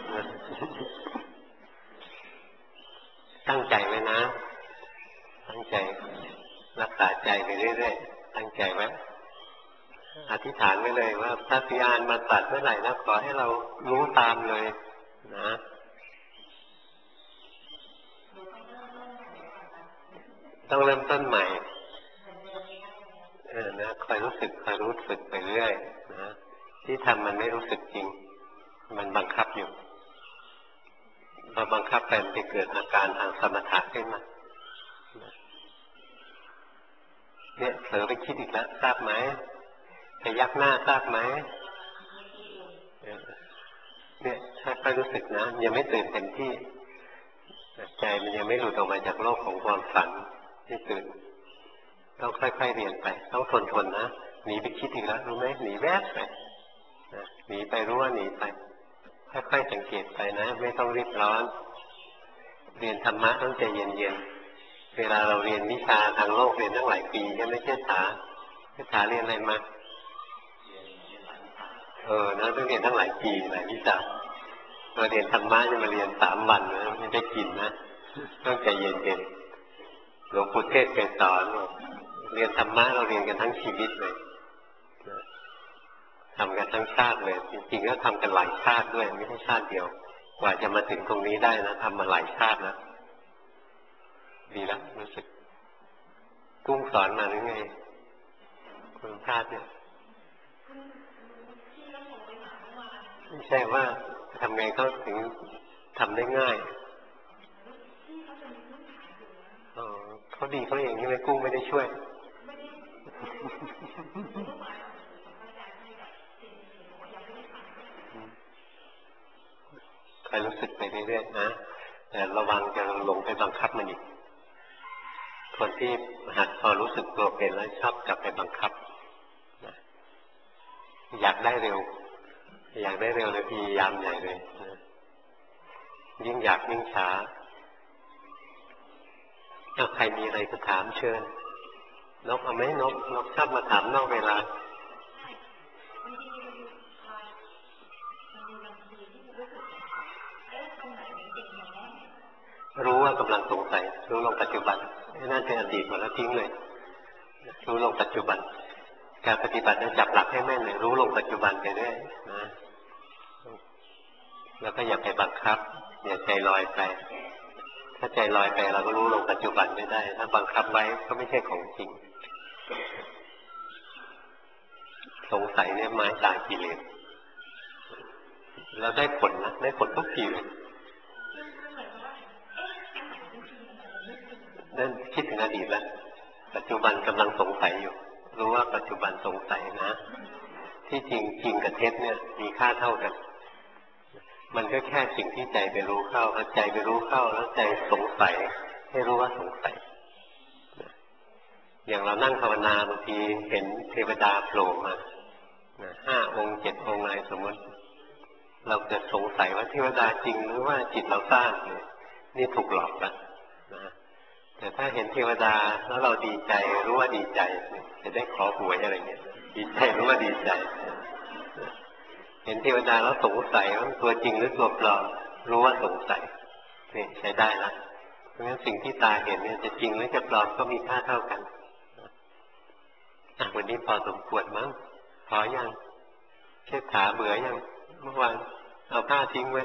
ตั้งใจไว้นะตั้งใจรักษาใจไปเรื่อยๆตั้งใจไว้อธิษฐานไว้เลยว่าพระศรีอานมาตัดเมื่อไหร่นะขอให้เรารู้ตามเลยนะต้องเริ่มต้นใหม่นะคอยรู้สึกไปเรื่อยนะที่ทำมันไม่รู้สึกจริงมันบังคับอยู่พอบังคับไปมันจะเกิดอาการทางสมถะขึ้นมาเนี่ยเผลอไปคิดอีกแล้วทราบไหมพยักหน้าทราบไหมเนี่ยถ้ารู้สึกนะยังไม่ตื่นเต็มที่ใจมันยังไม่หลุดออกมาจากโลกของความฝันที่ตื่นต้องค่อยๆเรียนไปต้องทนนะหนีไปคิดอีกแล้วรู้ไหมหนีแวบไปหนีไปรู้ว่าหนีไปค่อยๆสังเกตไปนะไม่ต้องรีบร้อนเรียนธรรมะต้องใจเย็นๆเวลาเราเรียนวิชาทางโลกเรียนตั้งหลายปีใช่ไหมเชื่อถาเรียนอะไรมานะต้องเรียนตั้งหลายปีหลายวิชาเราเรียนธรรมะจะมาเรียน3 วันนะไม่ได้กินนะต้องใจเย็นๆหลวงปู่เทศเคยสอนเรียนธรรมะเราเรียนกันทั้งชีวิตเลยทำกันทั้งชาติเลยจริงๆก็ทำกันหลายชาติด้วยไม่ใช่ชาติเดียวกว่าจะมาถึงตรงนี้ได้นะทำมาหลายชาตินะดีแล้วรู้สึกกุ้งสอนมาหรือไงคุณชาติเนี่ยไม่ใช่ว่าทำไงเขาถึงทำได้ง่ายเขาดีเขาเองใช่ไหมกุ้งไม่ได้ช่วยคอยรู้สึกไปเรื่อยๆนะแต่ระวังจะหลงไปบังคับมันอีกคนที่หัดพอรู้สึกตัวเป็นแล้วชอบกลับไปบังคับนะอยากได้เร็วเลยพยายามใหญ่เลยนะยิ่งอยากยิ่งช้าถ้าใครมีอะไรจะถามเชิญนกเอาไหมนกชอบมาถามนอกเวลารู้ว่ากำลังสงสัยรู้ลงปัจจุบันน่าจะอดีตหมดแล้วทิ้งเลยรู้ลงปัจจุบันการปฏิบัติจะจับหลักให้แม่นเลยรู้ลงปัจจุบันไปเรื่อยนะแล้วก็อย่าไปบังคับอย่าใจลอยไปถ้าใจลอยไปเราก็รู้ลงปัจจุบันไม่ได้ถ้าบังคับไว้ก็ไม่ใช่ของจริงสงสัยเนี่ยไม้ตายกิเลสแล้วได้ผลนะได้ผลทุกทีเลยนั่นคิดถึงอดีตแล้วปัจจุบันกำลังสงสัยอยู่รู้ว่าปัจจุบันสงสัยนะที่จริงกับเท็จเนี่ยมีค่าเท่ากันมันก็แค่สิ่งที่ใจไปรู้เข้าแล้วใจไปรู้เข้าแล้วใจสงสัยให้รู้ว่าสงสัยอย่างเรานั่งภาวนาบางทีเห็นเทวดาโผล่มา5 องค์ 7 องค์อะไรสมมติเราจะสงสัยว่าเทวดาจริงหรือว่าจิตเราสร้างนี่ถูกหลอกแล้วนะแต่ถ้าเห็นเทวดาแล้วเราดีใจรู้ว่าดีใจจะได้ขอหวยอะไรเงี้ยดีใจรู้ว่าดีใจห็นเทวดาแล้วสงสัยว่าตัวจริงหรือตัวปลอมรู้ว่าสงสัยนี่ใช้ได้ละเพราะงั้นสิ่งที่ตาเห็นเนี่ยจะจริงหรือจะปลอมก็มีค่าเท่ากันวันนี้พอสมควรมั้งพอยังเช็ดขาเบื่อยังเมื่อวานเอาผ้าทิ้งไว้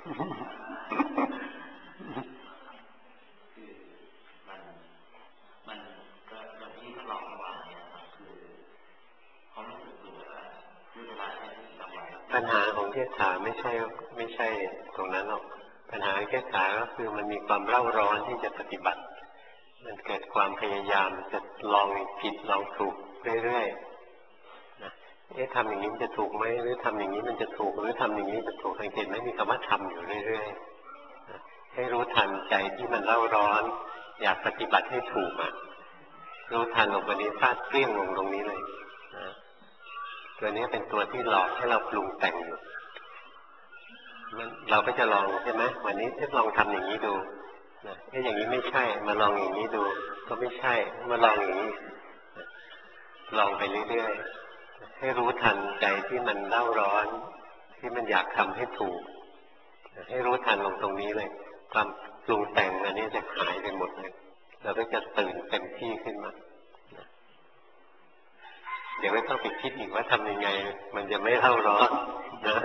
มันก็อย่างที่ทดลองว่าเนี่ยคือเขารู้สึกตัวคือเวลาที่เราปัญหาของเช็ดขาไม่ใช่ตรงนั้นหรอกปัญหาเช็ดขาก็คือมันมีความเร่าร้อนที่จะปฏิบัติมันเกิดความพยายามจะลองผิดลองถูกเรื่อยๆนะทำอย่างนี้มันจะถูกไหมหรือทำอย่างนี้มันจะถูกหรือทำอย่างนี้จะถูกสังเกตไหมมีคำว่าทำอยู่เรื่อยๆให้รู้ทันใจที่มันเร่าร้อนอยากปฏิบัติให้ถูกรู้ทันลงไปนี้ฟาดเปรี้ยงลงตรงนี้เลยตัวนี้เป็นตัวที่หลอกให้เราปรุงแต่งอยู่เราก็จะลองใช่ไหมวันนี้ลองทำอย่างนี้ดูอย่างนี้ไม่ใช่มาลองอย่างนี้ดูก็ไม่ใช่มาลองอย่างนี้ลองไปเรื่อยๆให้รู้ทันใจที่มันเร่าร้อนที่มันอยากทำให้ถูกให้รู้ทันลงตรงนี้เลยความปรุงแต่งอันนี้จะหายไปหมดเลยเราก็จะตื่นเต็มที่ขึ้นมาเดี๋ยวไม่ต้องไปคิดอีกว่าทำยังไงมันจะไม่เร่าร้อนนะ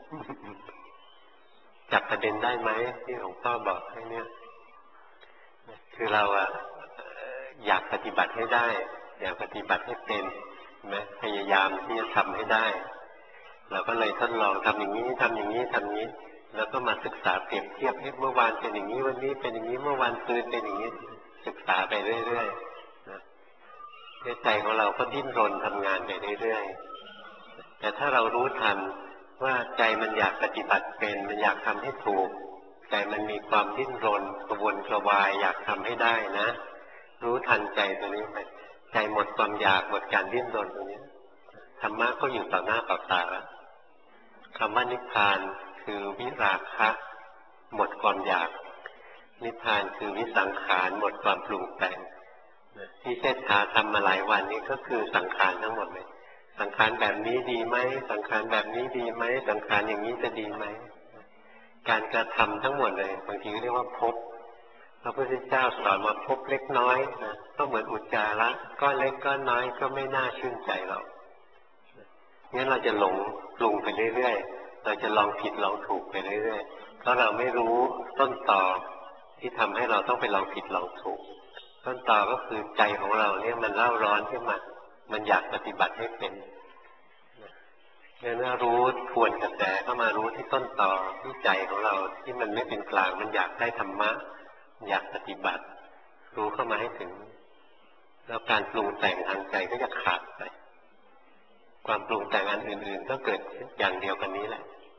จับประเด็นได้ไหมที่หลวงพ่อบอกให้เนี่ยคือเราอยากปฏิบัติให้ได้อยากปฏิบัติให้เป็นไหมพยายามที่จะทำให้ได้เราก็เลยทดลองทำอย่างนี้ทำอย่างนี้ทำนี้แล้วก็มาศึกษาเปรียบเทียบเมื่อวานเป็นอย่างนี้วันนี้เป็นอย่างนี้เมื่อวานคืนเป็นอย่างนี้ศึกษาไปเรื่อยๆนะใจของเราก็ดิ้นรนทำงานไปเรื่อยๆแต่ถ้าเรารู้ทันว่าใจมันอยากปฏิบัติเป็นมันอยากทำให้ถูกใจมันมีความดิ้นรนกระวนกระวายอยากทำให้ได้นะรู้ทันใจตัวนี้ไปใจหมดความอยากหมดการดิ้นรนตรงนี้ธรรมะก็อยู่ต่อหน้าต่อตาแล้วคำว่านิพพานคือวิราคะหมดความอยากนิพพานคือวิสังขารหมดความปรุงแต่งที่เชษฐาทำมาหลายวันนี้ก็คือสังขารทั้งหมดเลยสังขารแบบนี้ดีไหมสังขารแบบนี้ดีไหมสังขารอย่างนี้จะดีไหมการกระทำทั้งหมดเลยบางทีเรียกว่าภพพระพุทธเจ้าสอนมาภพเล็กน้อยนะก็เหมือนอุจจาระก้อนเล็กก้อนน้อยก็ไม่น่าชื่นใจเรางั้นเราจะหลงปรุงไปเรื่อยๆเราจะลองผิดลองถูกไปเรื่อยๆเพราะเราไม่รู้ต้นตอที่ทำให้เราต้องไปลองผิดลองถูกต้นตอก็คือใจของเราเนี่ยมันเร่าร้อนขึ้นมามันอยากปฏิบัติให้เป็นงั้นรู้ทวนกระแสเข้ามารู้ที่ต้นตอที่ใจของเราที่มันไม่เป็นกลางมันอยากได้ธรรมะอยากปฏิบัติรู้เข้ามาให้ถึงแล้วการปรุงแต่งทางใจก็จะขาดไปความปรุงแต่งอันอื่นๆก็เกิดอย่างเดียวกันนี้แหละ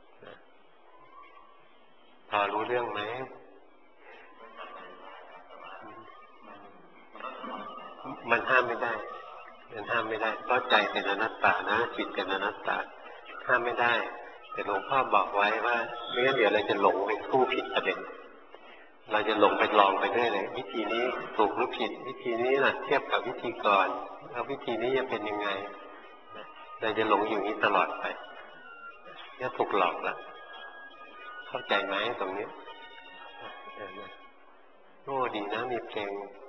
พอรู้เรื่องไหมมันห้ามไม่ได้เพราะใจเป็นอนัตตานะจิตเป็นอนัตตาห้ามไม่ได้แต่หลวงพ่อบอกไว้ว่าไม่งั้นเดี๋ยวเราจะหลงไปคู่ผิดประเด็นเราจะหลงไปลองไปเรื่อยเลยวิธีนี้ถูกหรือผิดวิธีนี้น่ะเทียบกับวิธีก่อนแล้ววิธีนี้จะเป็นยังไงเราจะหลงอยู่นี้ตลอดไปนี่ถูกหลอกแล้วเข้าใจไหมตรงนี้โอ้ดีนะมีเพลง